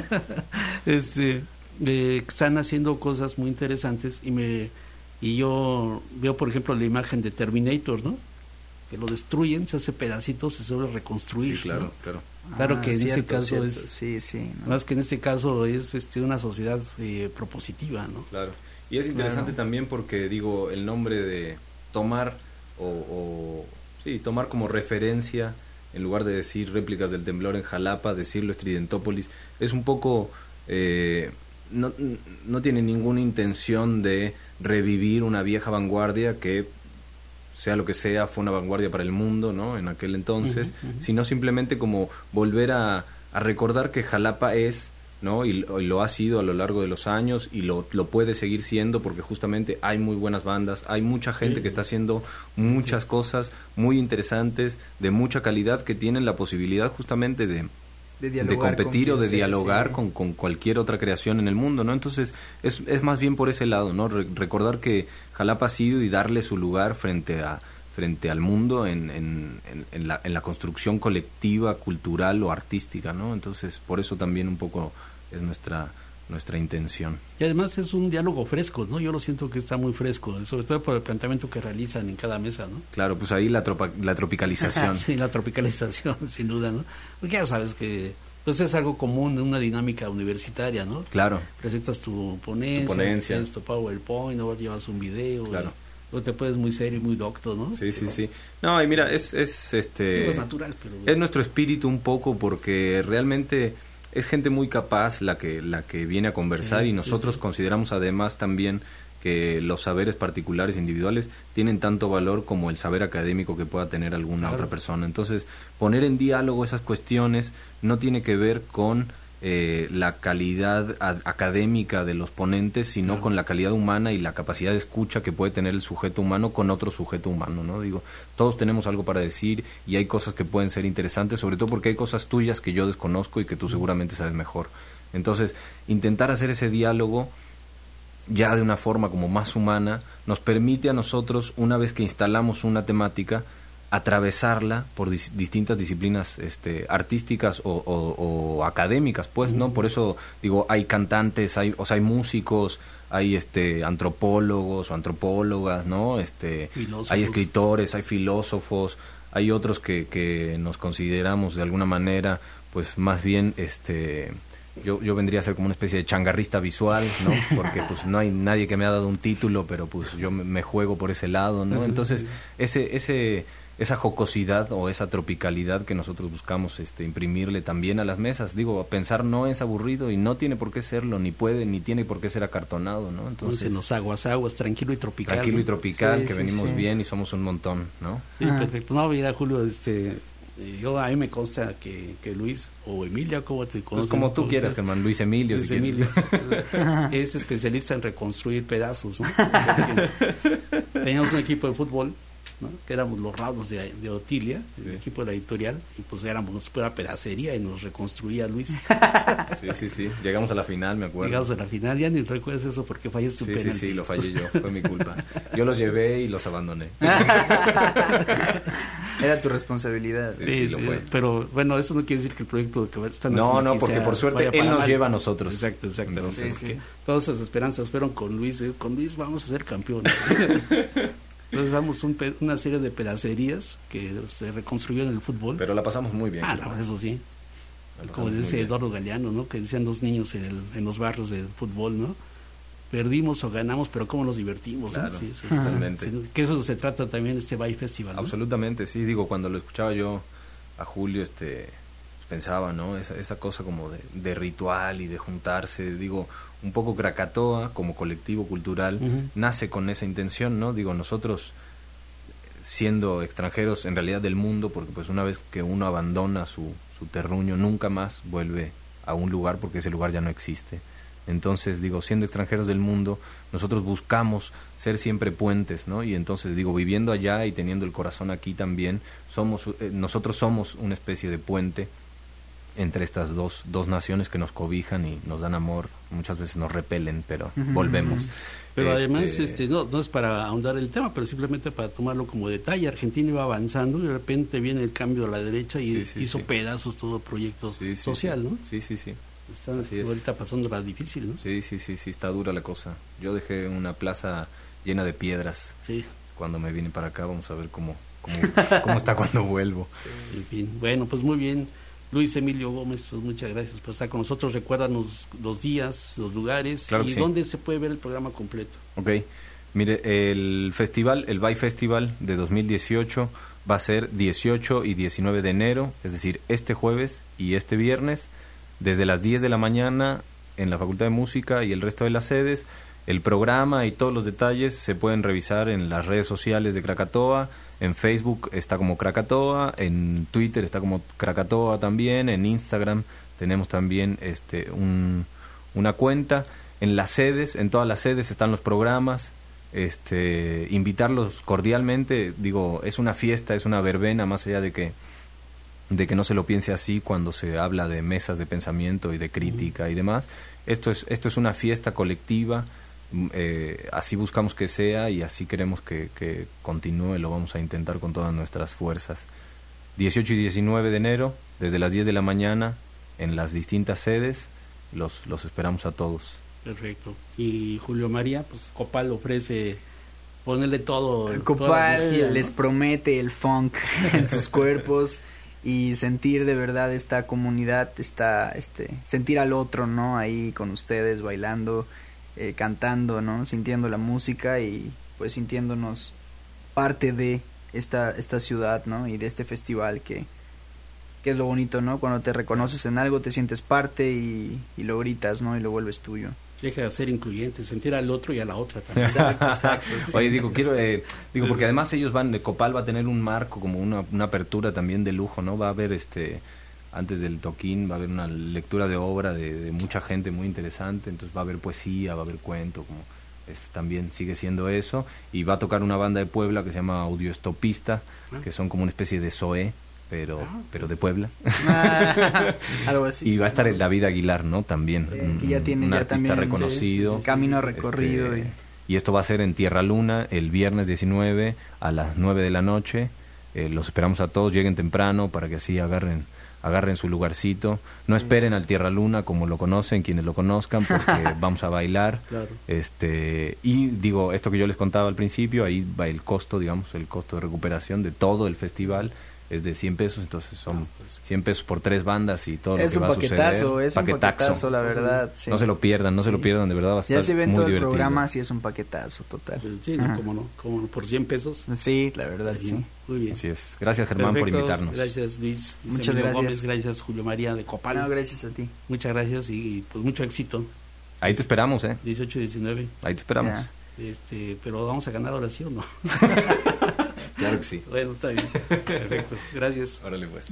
Speaker 3: Están haciendo cosas muy interesantes y yo veo, por ejemplo, la imagen de Terminator, ¿no? Que lo destruyen, se hace pedacitos, se suele reconstruir.
Speaker 4: Sí, claro,
Speaker 3: ¿no?
Speaker 4: claro.
Speaker 3: Claro que en este caso es...
Speaker 5: Sí, ¿no?
Speaker 3: Más que en este caso es una sociedad propositiva, ¿no?
Speaker 4: Claro. Y es interesante también porque, digo, el nombre de tomar tomar como referencia, en lugar de decir réplicas del temblor en Jalapa, decirlo Estridentópolis, es un poco... no tiene ninguna intención de revivir una vieja vanguardia que, sea lo que sea, fue una vanguardia para el mundo, ¿no? En aquel entonces, sino simplemente como volver a recordar que Jalapa es... ¿no? Y lo ha sido a lo largo de los años y lo puede seguir siendo porque justamente hay muy buenas bandas, hay mucha gente que está haciendo muchas cosas muy interesantes, de mucha calidad, que tienen la posibilidad justamente de de competir o de dialogar con cualquier otra creación en el mundo, ¿no? Entonces es más bien por ese lado, ¿no? Recordar que Jalapa ha sido y darle su lugar frente al mundo en la construcción colectiva, cultural o artística, ¿no? Entonces por eso también un poco es nuestra intención.
Speaker 3: Y además es un diálogo fresco, ¿no? Yo lo siento que está muy fresco, sobre todo por el planteamiento que realizan en cada mesa, ¿no?
Speaker 4: Claro, pues ahí la tropicalización.
Speaker 3: Sí, la tropicalización, sin duda, ¿no? Porque ya sabes que pues es algo común en una dinámica universitaria, ¿no?
Speaker 4: Claro.
Speaker 3: Presentas tu ponencia. Tu PowerPoint, luego llevas un video.
Speaker 4: Claro.
Speaker 3: Luego te puedes muy serio y muy docto, ¿no?
Speaker 4: Sí. No, y mira, es
Speaker 3: natural, pero
Speaker 4: es nuestro espíritu un poco, porque realmente es gente muy capaz la que viene a conversar, y nosotros consideramos además también que los saberes particulares individuales tienen tanto valor como el saber académico que pueda tener alguna otra persona. Entonces, poner en diálogo esas cuestiones no tiene que ver con la calidad académica de los ponentes, sino con la calidad humana y la capacidad de escucha que puede tener el sujeto humano con otro sujeto humano, ¿no? Digo, todos tenemos algo para decir y hay cosas que pueden ser interesantes, sobre todo porque hay cosas tuyas que yo desconozco y que tú seguramente sabes mejor. Entonces, intentar hacer ese diálogo ya de una forma como más humana nos permite a nosotros, una vez que instalamos una temática, atravesarla por distintas disciplinas artísticas o académicas, pues, ¿no? Por eso digo, hay cantantes, hay músicos, hay antropólogos o antropólogas, ¿no? Hay escritores, hay filósofos, hay otros que nos consideramos de alguna manera, pues más bien yo vendría a ser como una especie de changarrista visual, ¿no? Porque pues no hay nadie que me ha dado un título, pero pues yo me juego por ese lado, ¿no? Entonces, esa jocosidad o esa tropicalidad que nosotros buscamos imprimirle también a las mesas. Digo, pensar no es aburrido y no tiene por qué serlo, ni tiene por qué ser acartonado, ¿no? Entonces,
Speaker 3: en los aguas, tranquilo y tropical.
Speaker 4: Tranquilo, ¿no? Y tropical,
Speaker 3: sí,
Speaker 4: que venimos bien y somos un montón, ¿no?
Speaker 3: Sí, perfecto. No, mira, Julio, a mí me consta que Luis o Emilia, ¿cómo te conoces?
Speaker 4: Pues como tú quieras, Germán, Luis Emilio.
Speaker 3: Luis Emilio es especialista en reconstruir pedazos, ¿no? Teníamos un equipo de fútbol, ¿no? Que éramos los Rados de Otilia, el equipo de la editorial, y pues éramos pura pedacería y nos reconstruía Luis.
Speaker 4: Sí, llegamos a la final, me acuerdo.
Speaker 3: Llegamos a la final, ya ni recuerdas eso porque fallaste un penalti.
Speaker 4: Sí, lo fallé yo, fue mi culpa. Yo los llevé y los abandoné.
Speaker 5: Era tu responsabilidad.
Speaker 4: Sí, lo fue.
Speaker 3: Pero bueno, eso no quiere decir que el proyecto que están haciendo
Speaker 4: No, porque por suerte él nos lleva a nosotros.
Speaker 3: Exacto.
Speaker 4: Entonces,
Speaker 3: todas esas esperanzas fueron con Luis. Con Luis vamos a ser campeones. Entonces damos una serie de pedacerías que se reconstruyó en el fútbol.
Speaker 4: Pero la pasamos muy bien.
Speaker 3: No, eso sí. Como dice Eduardo Galeano, ¿no? Que decían los niños en los barrios del fútbol, ¿no? Perdimos o ganamos, pero cómo nos divertimos, ¿no?
Speaker 4: Claro, totalmente.
Speaker 3: Que eso se trata también Bay Festival, ¿no?
Speaker 4: Absolutamente, sí. Digo, cuando lo escuchaba yo a Julio, pensaba, ¿no? Esa cosa como de ritual y de juntarse. Digo, un poco Krakatoa como colectivo cultural nace con esa intención, ¿no? Digo, nosotros siendo extranjeros en realidad del mundo, porque pues una vez que uno abandona su terruño nunca más vuelve a un lugar porque ese lugar ya no existe. Entonces, digo, siendo extranjeros del mundo, nosotros buscamos ser siempre puentes, ¿no? Y entonces, digo, viviendo allá y teniendo el corazón aquí también, nosotros somos una especie de puente entre estas dos naciones que nos cobijan y nos dan amor. Muchas veces nos repelen, pero volvemos.
Speaker 3: Pero además, no es para ahondar el tema, pero simplemente para tomarlo como detalle. Argentina iba avanzando y de repente viene el cambio a la derecha y hizo pedazos todo proyecto social, ¿no?
Speaker 4: Sí.
Speaker 3: Están ahorita pasando la difícil, ¿no?
Speaker 4: Sí, está dura la cosa. Yo dejé una plaza llena de piedras.
Speaker 3: Sí.
Speaker 4: Cuando me vine para acá, vamos a ver cómo está cuando vuelvo.
Speaker 3: En fin, bueno, pues muy bien. Luis Emilio Gómez, pues muchas gracias por estar con nosotros. Recuérdanos los días, los lugares, claro, y dónde se puede ver el programa completo.
Speaker 4: Ok, mire, el Bay Festival de 2018 va a ser 18 y 19 de enero, es decir, este jueves y este viernes, desde las 10 de la mañana en la Facultad de Música y el resto de las sedes. El programa y todos los detalles se pueden revisar en las redes sociales de Krakatoa. En Facebook está como Krakatoa, en Twitter está como Krakatoa también, en Instagram tenemos también una cuenta. En las sedes, en todas las sedes están los programas. Invitarlos cordialmente, digo, es una fiesta, es una verbena, más allá de que de que no se lo piense así cuando se habla de mesas de pensamiento y de crítica y demás. Esto es una fiesta colectiva, así buscamos que sea y así queremos que continúe, lo vamos a intentar con todas nuestras fuerzas. 18 y 19 de enero, desde las 10 de la mañana, en las distintas sedes, los esperamos a todos.
Speaker 3: Perfecto. Y Julio María, pues Copal ofrece ponerle todo.
Speaker 5: Copal
Speaker 3: energía, ¿no?
Speaker 5: les promete el funk en sus cuerpos y sentir de verdad esta comunidad, sentir al otro, ¿no? Ahí con ustedes bailando, cantando, ¿no? Sintiendo la música y pues sintiéndonos parte de esta ciudad, ¿no? Y de este festival que es lo bonito, ¿no? Cuando te reconoces en algo, te sientes parte y lo gritas, ¿no? Y lo vuelves tuyo.
Speaker 3: Deja de ser incluyente, sentir al otro y a la otra también.
Speaker 5: Exacto. Sí.
Speaker 4: Oye, porque además ellos Copal va a tener un marco, como una apertura también de lujo, ¿no? Va a haber antes del toquín, va a haber una lectura de obra de mucha gente muy interesante, entonces va a haber poesía, va a haber cuento, como también sigue siendo eso, y va a tocar una banda de Puebla que se llama Audioestopista, que son como una especie de Zoé, pero de Puebla.
Speaker 5: Algo así.
Speaker 4: Y va a estar el David Aguilar, ¿no? También
Speaker 5: que ya tiene
Speaker 4: un
Speaker 5: ya
Speaker 4: artista
Speaker 5: también,
Speaker 4: reconocido.
Speaker 5: Camino recorrido.
Speaker 4: Y esto va a ser en Tierra Luna el viernes 19 a las 9 de la noche. Los esperamos a todos, lleguen temprano para que así agarren su lugarcito. No esperen al Tierra Luna como lo conocen, quienes lo conozcan, porque vamos a bailar. Claro. Y digo, esto que yo les contaba al principio, ahí va el costo, digamos, el costo de recuperación de todo el festival. Es de 100 pesos, entonces son 100 pesos por 3 bandas y todo lo que va a suceder.
Speaker 5: Es un paquetazo, la verdad. Sí.
Speaker 4: No se lo pierdan, de verdad va a estar muy divertido.
Speaker 5: Ya se ven todo el programa, sí es un paquetazo total.
Speaker 3: Sí, ¿no? Como por 100 pesos.
Speaker 5: Sí, la verdad, sí.
Speaker 3: Muy bien.
Speaker 4: Así es. Gracias, Germán, por invitarnos.
Speaker 3: Gracias, Luis.
Speaker 5: Muchas gracias.
Speaker 3: Gómez, gracias, Julio María de Copal.
Speaker 5: No, gracias a ti.
Speaker 3: Muchas gracias y pues mucho éxito.
Speaker 4: Ahí te esperamos,
Speaker 3: 18 y 19.
Speaker 4: Ahí te esperamos.
Speaker 3: Pero vamos a ganar ahora sí o no.
Speaker 4: Claro que sí.
Speaker 3: Bueno, está bien. Perfecto. Gracias.
Speaker 4: Órale, pues.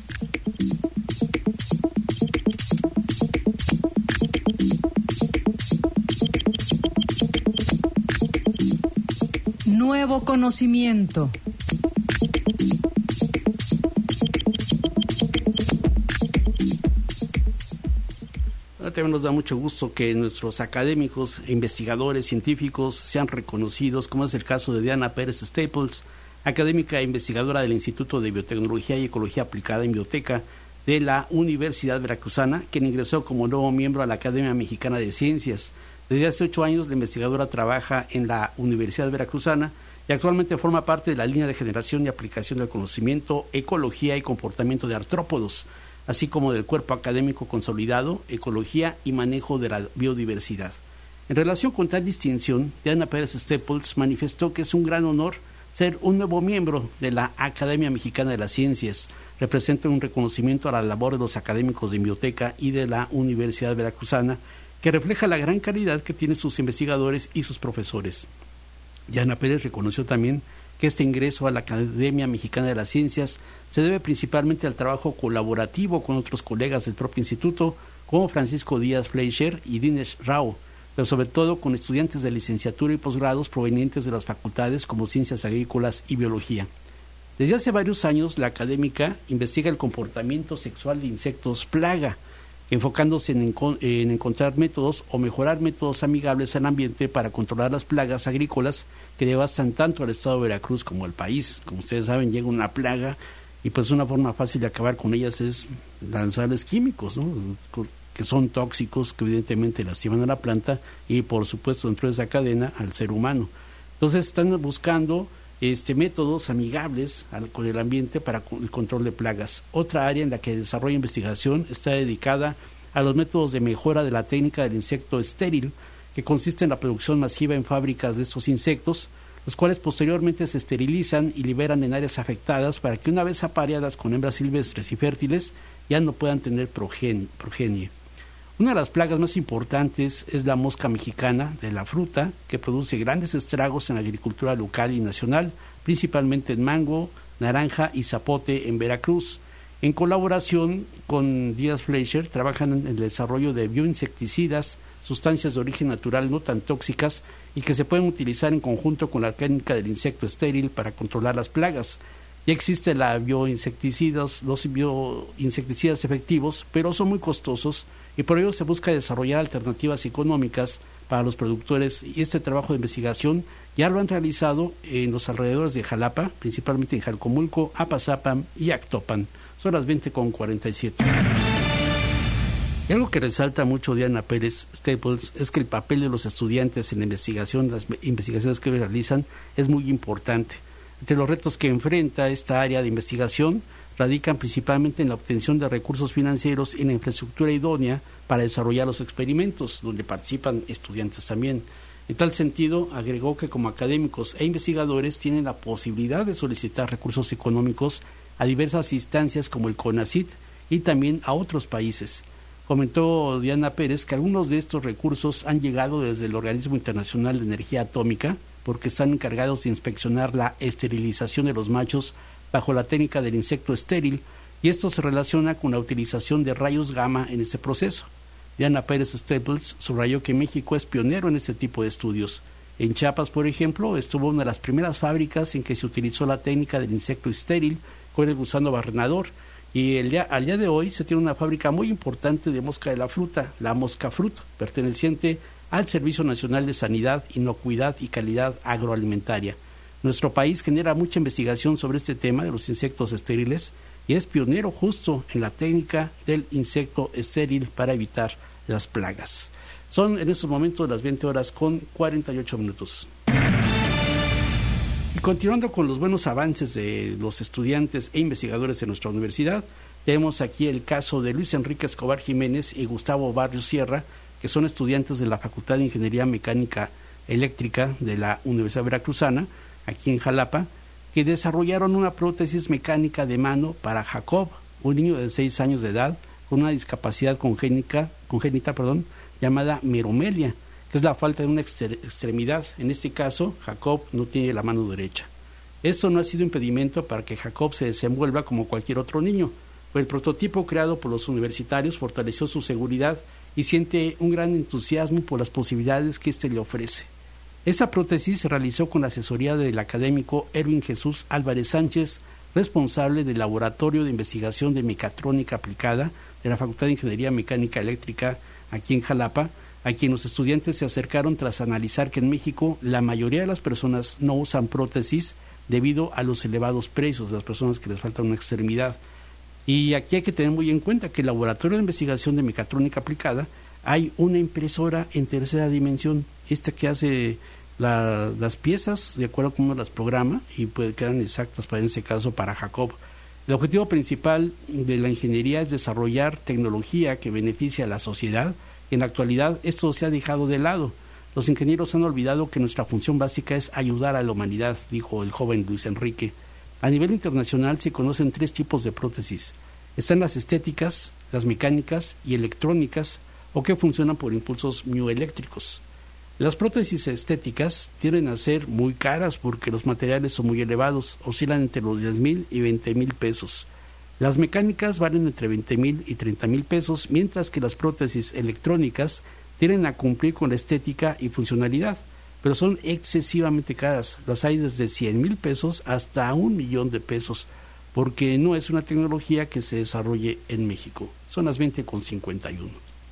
Speaker 1: Nuevo conocimiento.
Speaker 3: También nos da mucho gusto que nuestros académicos, investigadores, científicos sean reconocidos, como es el caso de Diana Pérez Staples, académica e investigadora del Instituto de Biotecnología y Ecología Aplicada en Bioteca de la Universidad Veracruzana, quien ingresó como nuevo miembro a la Academia Mexicana de Ciencias. Desde hace 8 años, la investigadora trabaja en la Universidad Veracruzana y actualmente forma parte de la línea de generación y aplicación del conocimiento, ecología y comportamiento de artrópodos, así como del cuerpo académico consolidado, ecología y manejo de la biodiversidad. En relación con tal distinción, Diana Pérez Staples manifestó que es un gran honor ser un nuevo miembro de la Academia Mexicana de las Ciencias. Representa un reconocimiento a la labor de los académicos de Bioteca y de la Universidad Veracruzana, que refleja la gran calidad que tienen sus investigadores y sus profesores. Diana Pérez reconoció también que este ingreso a la Academia Mexicana de las Ciencias se debe principalmente al trabajo colaborativo con otros colegas del propio instituto, como Francisco Díaz Fleischer y Dinesh Rao, pero sobre todo con estudiantes de licenciatura y posgrados provenientes de las facultades como Ciencias Agrícolas y Biología. Desde hace varios años, la académica investiga el comportamiento sexual de insectos plaga, enfocándose en encontrar métodos o mejorar métodos amigables al ambiente para controlar las plagas agrícolas que devastan tanto al estado de Veracruz como al país. Como ustedes saben, llega una plaga y pues una forma fácil de acabar con ellas es lanzarles químicos, ¿no?, que son tóxicos, que evidentemente lastiman a la planta y por supuesto dentro de esa cadena al ser humano. Entonces están buscando métodos amigables con el ambiente para el control de plagas. Otra área en la que desarrolla investigación está dedicada a los métodos de mejora de la técnica del insecto estéril, que consiste en la producción masiva en fábricas de estos insectos, los cuales posteriormente se esterilizan y liberan en áreas afectadas para que una vez apareadas con hembras silvestres y fértiles ya no puedan tener progenie. Una de las plagas más importantes es la mosca mexicana de la fruta, que produce grandes estragos en la agricultura local y nacional, principalmente en mango, naranja y zapote en Veracruz. En colaboración con Díaz Fleischer, trabajan en el desarrollo de bioinsecticidas, sustancias de origen natural no tan tóxicas y que se pueden utilizar en conjunto con la técnica del insecto estéril para controlar las plagas. Ya existen los bioinsecticidas efectivos, pero son muy costosos y por ello se busca desarrollar alternativas económicas para los productores, y este trabajo de investigación ya lo han realizado en los alrededores de Jalapa, principalmente en Jalcomulco, Apazapam y Actopan. Son las 20:47. Y algo que resalta mucho Diana Pérez Staples es que el papel de los estudiantes en la investigación, las investigaciones que realizan, es muy importante. Entre los retos que enfrenta esta área de investigación radican principalmente en la obtención de recursos financieros y en la infraestructura idónea para desarrollar los experimentos, donde participan estudiantes también. En tal sentido, agregó que como académicos e investigadores tienen la posibilidad de solicitar recursos económicos a diversas instancias como el CONACYT y también a otros países. Comentó Diana Pérez que algunos de estos recursos han llegado desde el Organismo Internacional de Energía Atómica, porque están encargados de inspeccionar la esterilización de los machos bajo la técnica del insecto estéril, y esto se relaciona con la utilización de rayos gamma en ese proceso. Diana Pérez Staples subrayó que México es pionero en este tipo de estudios. En Chiapas, por ejemplo, estuvo una de las primeras fábricas en que se utilizó la técnica del insecto estéril con el gusano barrenador, y al día de hoy se tiene una fábrica muy importante de mosca de la fruta, la Mosca Frut, perteneciente al Servicio Nacional de Sanidad, Inocuidad y Calidad Agroalimentaria. Nuestro país genera mucha investigación sobre este tema de los insectos estériles y es pionero justo en la técnica del insecto estéril para evitar las plagas. Son en estos momentos las 20:48. Y continuando con los buenos avances de los estudiantes e investigadores de nuestra universidad, tenemos aquí el caso de Luis Enrique Escobar Jiménez y Gustavo Barrios Sierra, que son estudiantes de la Facultad de Ingeniería Mecánica Eléctrica de la Universidad Veracruzana, aquí en Jalapa, que desarrollaron una prótesis mecánica de mano para Jacob, un niño de 6 años de edad con una discapacidad congénita, llamada meromelia, que es la falta de una extremidad. En este caso, Jacob no tiene la mano derecha. Esto no ha sido impedimento para que Jacob se desenvuelva como cualquier otro niño, pues el prototipo creado por los universitarios fortaleció su seguridad y siente un gran entusiasmo por las posibilidades que éste le ofrece. Esta prótesis se realizó con la asesoría del académico Erwin Jesús Álvarez Sánchez, responsable del Laboratorio de Investigación de Mecatrónica Aplicada de la Facultad de Ingeniería Mecánica Eléctrica aquí en Jalapa, a quien los estudiantes se acercaron tras analizar que en México la mayoría de las personas no usan prótesis debido a los elevados precios de las personas que les falta una extremidad. Y aquí hay que tener muy en cuenta que el Laboratorio de Investigación de Mecatrónica Aplicada hay una impresora en tercera dimensión, esta que hace las piezas de acuerdo a cómo las programa y quedan exactas en ese caso para Jacob. El objetivo principal de la ingeniería es desarrollar tecnología que beneficie a la sociedad. En la actualidad esto se ha dejado de lado. Los ingenieros han olvidado que nuestra función básica es ayudar a la humanidad, dijo el joven Luis Enrique. A nivel internacional se conocen 3 tipos de prótesis. Están las estéticas, las mecánicas y electrónicas, o que funcionan por impulsos mioeléctricos. Las prótesis estéticas tienden a ser muy caras porque los materiales son muy elevados, oscilan entre los 10,000 y 20,000 pesos. Las mecánicas valen entre 20,000 y 30,000 pesos, mientras que las prótesis electrónicas tienden a cumplir con la estética y funcionalidad, pero son excesivamente caras. Las hay desde 100,000 pesos hasta 1,000,000 de pesos, porque no es una tecnología que se desarrolle en México. Son las 20:51.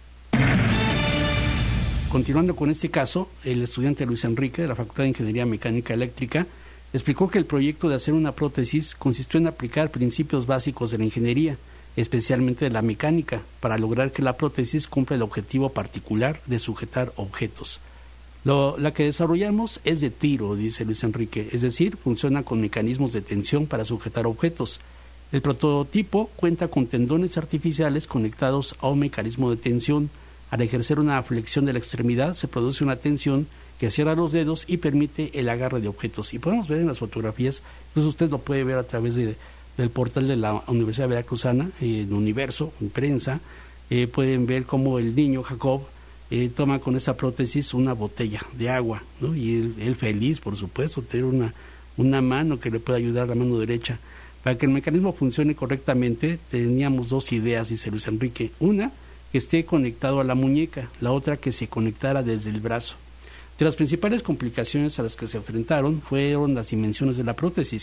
Speaker 3: Continuando con este caso, el estudiante Luis Enrique de la Facultad de Ingeniería Mecánica Eléctrica explicó que el proyecto de hacer una prótesis consistió en aplicar principios básicos de la ingeniería, especialmente de la mecánica, para lograr que la prótesis cumpla el objetivo particular de sujetar objetos. La que desarrollamos es de tiro, dice Luis Enrique, es decir, funciona con mecanismos de tensión para sujetar objetos. El prototipo cuenta con tendones artificiales conectados a un mecanismo de tensión. Al ejercer una flexión de la extremidad se produce una tensión que cierra los dedos y permite el agarre de objetos. Y podemos ver en las fotografías, incluso usted lo puede ver a través del portal de la Universidad Veracruzana, en Universo, en prensa, pueden ver cómo el niño Jacob toma con esa prótesis una botella de agua, ¿no? Y él feliz, por supuesto, tener una mano que le pueda ayudar, la mano derecha. Para que el mecanismo funcione correctamente, teníamos 2 ideas, dice Luis Enrique. Una, que esté conectado a la muñeca, la otra que se conectara desde el brazo. De las principales complicaciones a las que se enfrentaron fueron las dimensiones de la prótesis.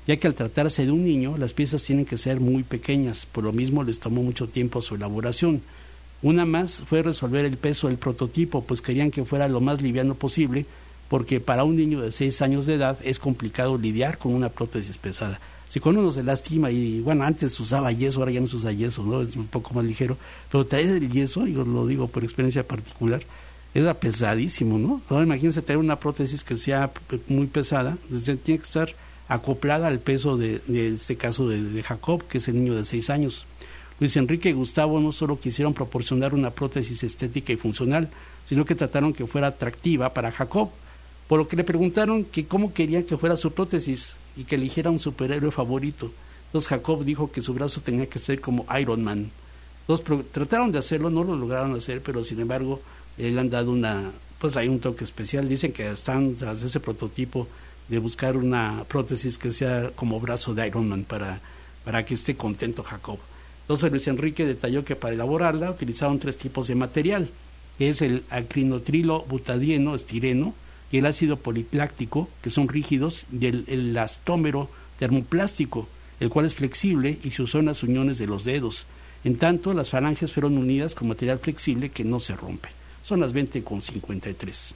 Speaker 3: ya que al tratarse de un niño, las piezas tienen que ser muy pequeñas, por lo mismo les tomó mucho tiempo su elaboración. Una más fue resolver el peso del prototipo, pues querían que fuera lo más liviano posible, porque para un niño de 6 años de edad es complicado lidiar con una prótesis pesada. Si cuando uno se lastima, y bueno, antes se usaba yeso, ahora ya no se usa yeso, ¿no? Es un poco más ligero, pero traer el yeso, yo lo digo por experiencia particular, era pesadísimo, ¿no? Ahora imagínense tener una prótesis que sea muy pesada, tiene que estar acoplada al peso de este caso de Jacob, que es el niño de 6 años. Luis Enrique y Gustavo no solo quisieron proporcionar una prótesis estética y funcional, sino que trataron que fuera atractiva para Jacob, por lo que le preguntaron que cómo querían que fuera su prótesis y que eligiera un superhéroe favorito. Entonces Jacob dijo que su brazo tenía que ser como Iron Man. Entonces trataron de hacerlo, no lo lograron hacer, pero sin embargo le han dado hay un toque especial. Dicen que están tras ese prototipo de buscar una prótesis que sea como brazo de Iron Man para que esté contento Jacob. Entonces Luis Enrique detalló que para elaborarla utilizaron 3 tipos de material, que es el acrinotrilo butadieno estireno y el ácido polipláctico, que son rígidos, y el elastómero termoplástico, el cual es flexible y se usó en las uniones de los dedos. En tanto, las falanges fueron unidas con material flexible que no se rompe. Son las 20:53.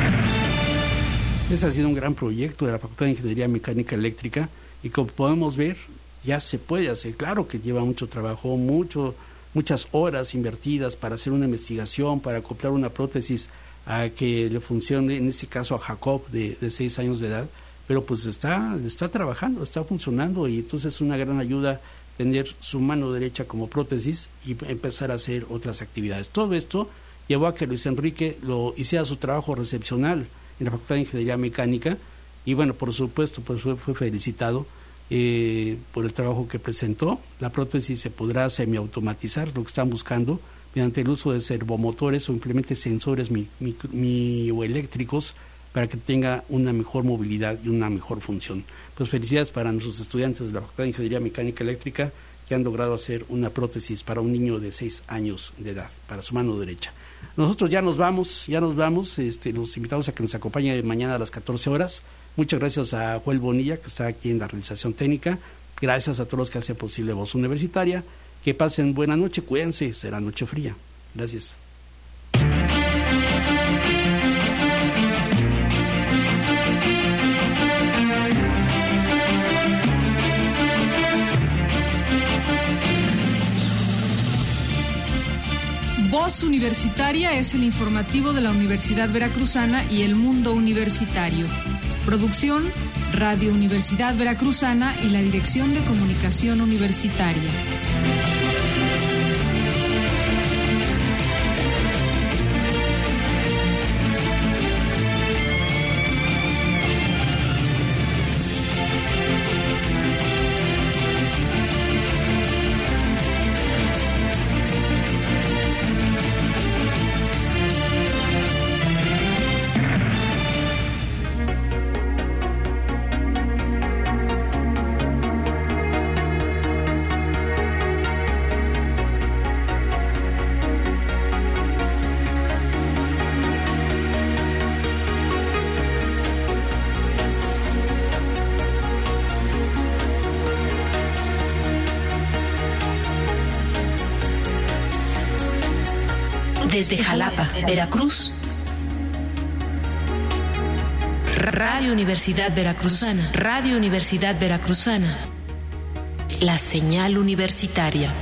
Speaker 3: Ese ha sido un gran proyecto de la Facultad de Ingeniería Mecánica Eléctrica y como podemos ver, ya se puede hacer. Claro que lleva mucho trabajo, muchas horas invertidas para hacer una investigación, para acoplar una prótesis a que le funcione, en este caso a Jacob de 6 años de edad, pero pues está trabajando, está funcionando y entonces es una gran ayuda tener su mano derecha como prótesis y empezar a hacer otras actividades. Todo esto llevó a que Luis Enrique lo hiciera su trabajo recepcional en la Facultad de Ingeniería Mecánica y bueno, por supuesto, pues fue felicitado por el trabajo que presentó. La prótesis se podrá semiautomatizar, lo que están buscando, mediante el uso de servomotores o simplemente sensores microeléctricos para que tenga una mejor movilidad y una mejor función. Pues felicidades para nuestros estudiantes de la Facultad de Ingeniería Mecánica Eléctrica que han logrado hacer una prótesis para un niño de 6 años de edad, para su mano derecha. Nosotros ya nos vamos, los invitamos a que nos acompañen mañana a las 14 horas. Muchas gracias a Joel Bonilla, que está aquí en la realización técnica. Gracias a todos los que hacen posible Voz Universitaria. Que pasen buena noche, cuídense, será noche fría. Gracias.
Speaker 1: Voz Universitaria es el informativo de la Universidad Veracruzana y el mundo universitario. Producción, Radio Universidad Veracruzana y la Dirección de Comunicación Universitaria.
Speaker 6: Desde Jalapa, Veracruz, Radio Universidad Veracruzana, Radio Universidad Veracruzana, la señal universitaria.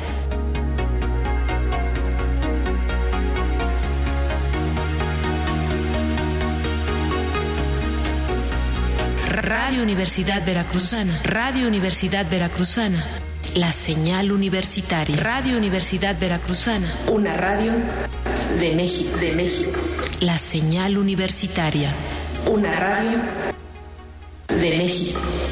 Speaker 6: Radio Universidad Veracruzana, Radio Universidad Veracruzana, la señal universitaria. Radio Universidad Veracruzana, una radio de México, de México. La señal universitaria, una radio de México.